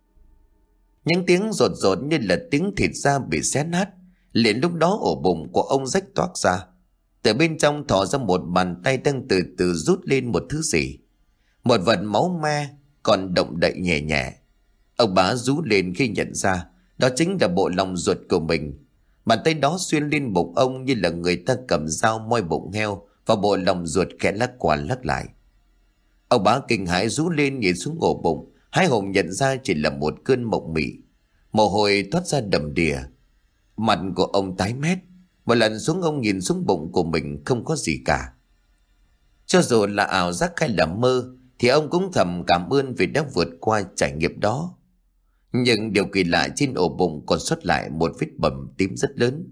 Những tiếng rột rột như là tiếng thịt da bị xé nát. Liền lúc đó ổ bụng của ông rách toác ra. Từ bên trong thò ra một bàn tay đang từ từ rút lên một thứ gì. Một vật máu me còn động đậy nhẹ nhẹ. Ông bá rú lên khi nhận ra đó chính là bộ lòng ruột của mình. Bàn tay đó xuyên lên bụng ông như là người ta cầm dao moi bụng heo, và bộ lòng ruột khẽ lắc qua lắc lại. Ông bá kinh hãi rú lên nhìn xuống ổ bụng, hái hùng nhận ra chỉ là một cơn mộng mị. Mồ hôi thoát ra đầm đìa. Mặt của ông tái mét. Một lần xuống ông nhìn xuống bụng của mình không có gì cả. Cho dù là ảo giác hay là mơ thì ông cũng thầm cảm ơn vì đã vượt qua trải nghiệm đó. Nhưng điều kỳ lạ, trên ổ bụng còn xuất lại một vết bầm tím rất lớn.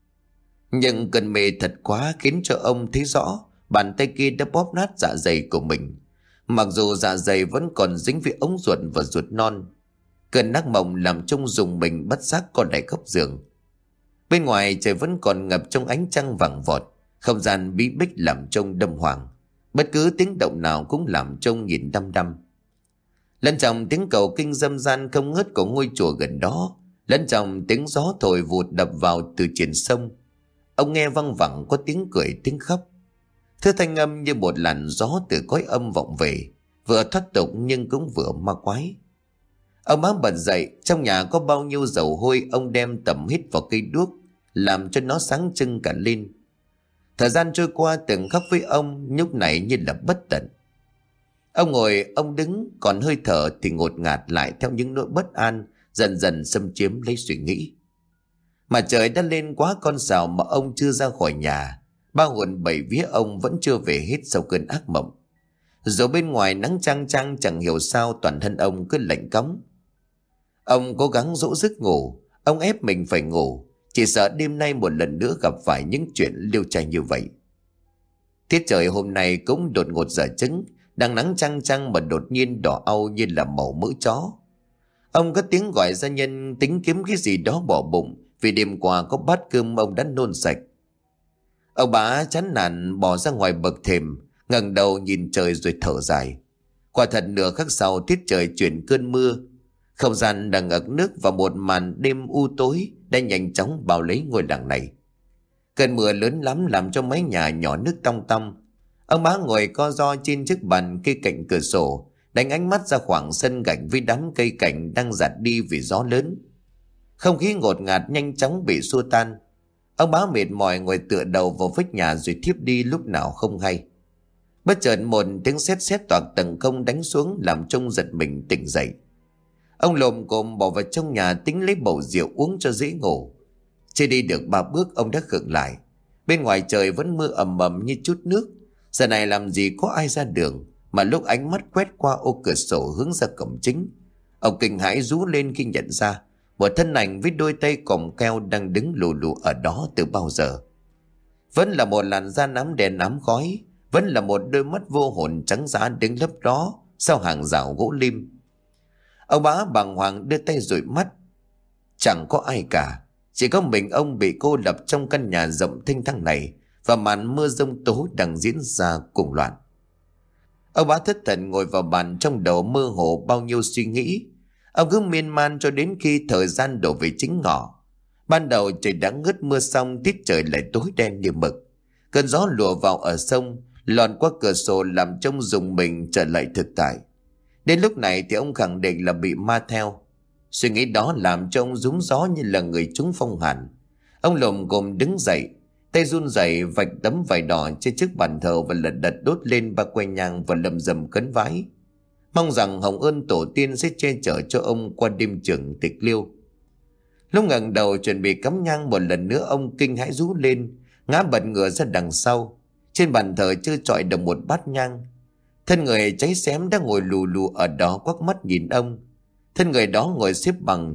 Nhưng cơn mê thật quá khiến cho ông thấy rõ bàn tay kia đã bóp nát dạ dày của mình. Mặc dù dạ dày vẫn còn dính với ống ruột và ruột non. Cơn ác mộng làm trông dùng mình bất giác còn lại góc giường. Bên ngoài trời vẫn còn ngập trong ánh trăng vàng vọt. Không gian bí bích làm trông đâm hoàng. Bất cứ tiếng động nào cũng làm trông nhìn đăm đăm. Lẫn trong tiếng cầu kinh râm ran không ngớt của ngôi chùa gần đó, lẫn trong tiếng gió thổi vụt đập vào từ trên sông, ông nghe văng vẳng có tiếng cười tiếng khóc. Thứ thanh âm như một làn gió từ cõi âm vọng về, vừa thoát tục nhưng cũng vừa ma quái. Ông bá bật dậy, trong nhà có bao nhiêu dầu hôi ông đem tẩm hít vào cây đuốc, làm cho nó sáng trưng cả lên. Thời gian trôi qua từng khắc với ông nhúc nảy như là bất tận. Ông ngồi, ông đứng, còn hơi thở thì ngột ngạt lại theo những nỗi bất an dần dần xâm chiếm lấy suy nghĩ. Mà trời đã lên quá con sào mà ông chưa ra khỏi nhà. Ba hồn bảy vía ông vẫn chưa về hết sau cơn ác mộng. Rồi bên ngoài nắng chang chang chẳng hiểu sao toàn thân ông cứ lạnh cóng. Ông cố gắng dỗ giấc ngủ, ông ép mình phải ngủ, chỉ sợ đêm nay một lần nữa gặp phải những chuyện liêu trai như vậy. Tiết trời hôm nay cũng đột ngột dở trứng, đang nắng chang chang mà đột nhiên đỏ au như là màu mỡ chó. Ông có tiếng gọi gia nhân tính kiếm cái gì đó bỏ bụng, vì đêm qua có bát cơm ông đã nôn sạch. Ông bá chán nản bỏ ra ngoài bậc thềm, ngẩng đầu nhìn trời rồi thở dài. Quả thật nửa khắc sau tiết trời chuyển cơn mưa. Không gian đang ngập nước và một màn đêm u tối đã nhanh chóng bao lấy ngôi làng này. Cơn mưa lớn lắm làm cho mái nhà nhỏ nước tong tong. Ông bá ngồi co ro trên chiếc bàn cây cạnh cửa sổ, đánh ánh mắt ra khoảng sân gạch với đám cây cảnh đang rạt đi vì gió lớn. Không khí ngột ngạt nhanh chóng bị xua tan. Ông bá mệt mỏi ngồi tựa đầu vào vách nhà rồi thiếp đi lúc nào không hay. Bất chợt một tiếng sét sét toạc tầng không đánh xuống làm trông giật mình tỉnh dậy. Ông lồm cồm bỏ vào trong nhà tính lấy bầu rượu uống cho dễ ngủ. Chưa đi được 3 bước ông đã khựng lại. Bên ngoài trời vẫn mưa ầm ầm như chút nước. Giờ này làm gì có ai ra đường, mà lúc ánh mắt quét qua ô cửa sổ hướng ra cổng chính, ông kinh hãi rú lên khi nhận ra một thân ảnh với đôi tay còng keo đang đứng lù lù ở đó từ bao giờ. Vẫn là một làn da nám đen ám khói, vẫn là một đôi mắt vô hồn trắng dã đứng lấp đó sau hàng rào gỗ lim. Ông bá bàng hoàng đưa tay dụi mắt. Chẳng có ai cả, chỉ có mình ông bị cô lập trong căn nhà rộng thênh thang này, và màn mưa giông tố đang diễn ra cùng loạn. Ông bá thất thần ngồi vào bàn, trong đầu mơ hồ bao nhiêu suy nghĩ. Ông cứ miên man cho đến khi thời gian đổ về chính ngọ. Ban đầu trời đã ngớt mưa xong, tiết trời lại tối đen như mực. Cơn gió lùa vào ở sông, lòn qua cửa sổ làm trông rùng mình trở lại thực tại. Đến lúc này thì ông khẳng định là bị ma theo. Suy nghĩ đó làm cho ông rúm gió như là người trúng phong hàn. Ông lồm cồm đứng dậy, tay run rẩy vạch tấm vải đỏ trên chiếc bàn thờ và lật đật đốt lên 3 que nhang và lầm rầm khấn vái, mong rằng hồng ơn tổ tiên sẽ che chở cho ông qua đêm trường tịch liêu. Lúc ngẩng đầu chuẩn bị cắm nhang một lần nữa, ông kinh hãi rú lên, ngã bật ngửa ra đằng sau. Trên bàn thờ chưa chọi được một bát nhang. Thân người cháy xém đang ngồi lù lù ở đó quắc mắt nhìn ông. Thân người đó ngồi xếp bằng,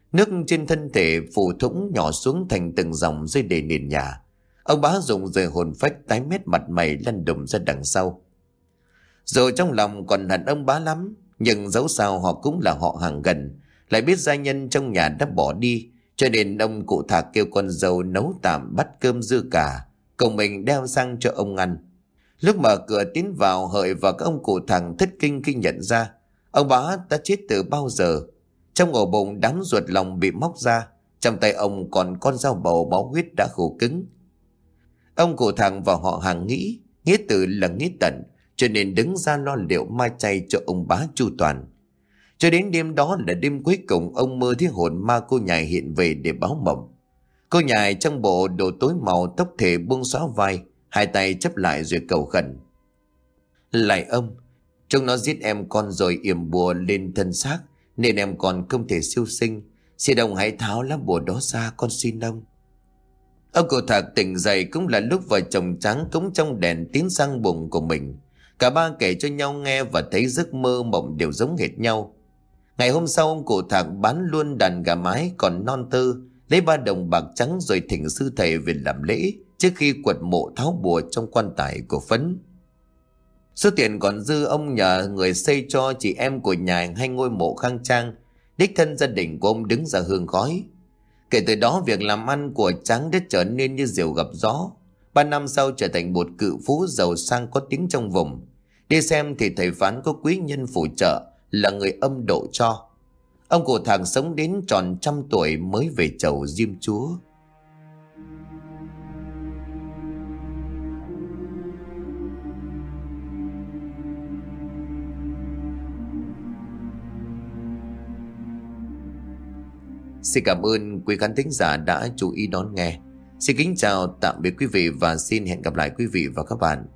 Nước trên thân thể phủ thủng nhỏ xuống thành từng dòng rơi đầy nền nhà. Ông bá rụng rời hồn phách, tái mét mặt mày lăn đùng ra đằng sau. Rồi trong lòng còn hận ông bá lắm, nhưng dẫu sao họ cũng là họ hàng gần, lại biết gia nhân trong nhà đã bỏ đi, cho nên ông cụ Thạc kêu con dâu nấu tạm bát cơm dư cả, cậu mình đeo sang cho ông ăn. Lúc mở cửa tiến vào, Hợi và các ông cụ Thằng thất kinh khi nhận ra ông bá đã chết từ bao giờ. Trong ổ bụng đám ruột lòng bị móc ra, trong tay ông còn con dao bầu máu huyết đã khô cứng. Ông cụ Thằng và họ hàng nghĩ nghĩa tử là nghĩa tận, cho nên đứng ra lo liệu ma chay cho ông bá chu toàn. Cho đến đêm đó là đêm cuối cùng, ông mơ thấy hồn ma cô nhài hiện về để báo mộng. Cô nhài trong bộ đồ tối màu, tóc thể buông xõa vai, hai tay chấp lại rồi cầu khẩn: "Lạy ông, chúng nó giết em con rồi yểm bùa lên thân xác, nên em còn không thể siêu sinh. Xin ông hãy tháo lá bùa đó ra, con xin ông." Ông cụ Thạc tỉnh dậy cũng là lúc vợ chồng Tráng cúng trong đèn tiến sang buồng của mình. Cả ba kể cho nhau nghe và thấy giấc mơ mộng đều giống hệt nhau. Ngày hôm sau, ông cụ Thạc bán luôn đàn gà mái còn non tơ, lấy 3 đồng bạc trắng rồi thỉnh sư thầy về làm lễ trước khi quật mộ tháo bùa trong quan tài của Phấn. Số tiền còn dư, ông nhờ người xây cho chị em của nhà 2 ngôi mộ khang trang, đích thân gia đình của ông đứng ra hương khói. Kể từ đó, việc làm ăn của Tráng đã trở nên như diều gặp gió. 3 năm sau trở thành một cự phú giàu sang có tiếng trong vùng. Đi xem thì thầy phán có quý nhân phù trợ, là người âm độ cho. Ông cụ Thằng sống đến tròn 100 tuổi mới về chầu Diêm Chúa. Xin cảm ơn quý khán thính giả đã chú ý đón nghe. Xin kính chào tạm biệt quý vị và xin hẹn gặp lại quý vị và các bạn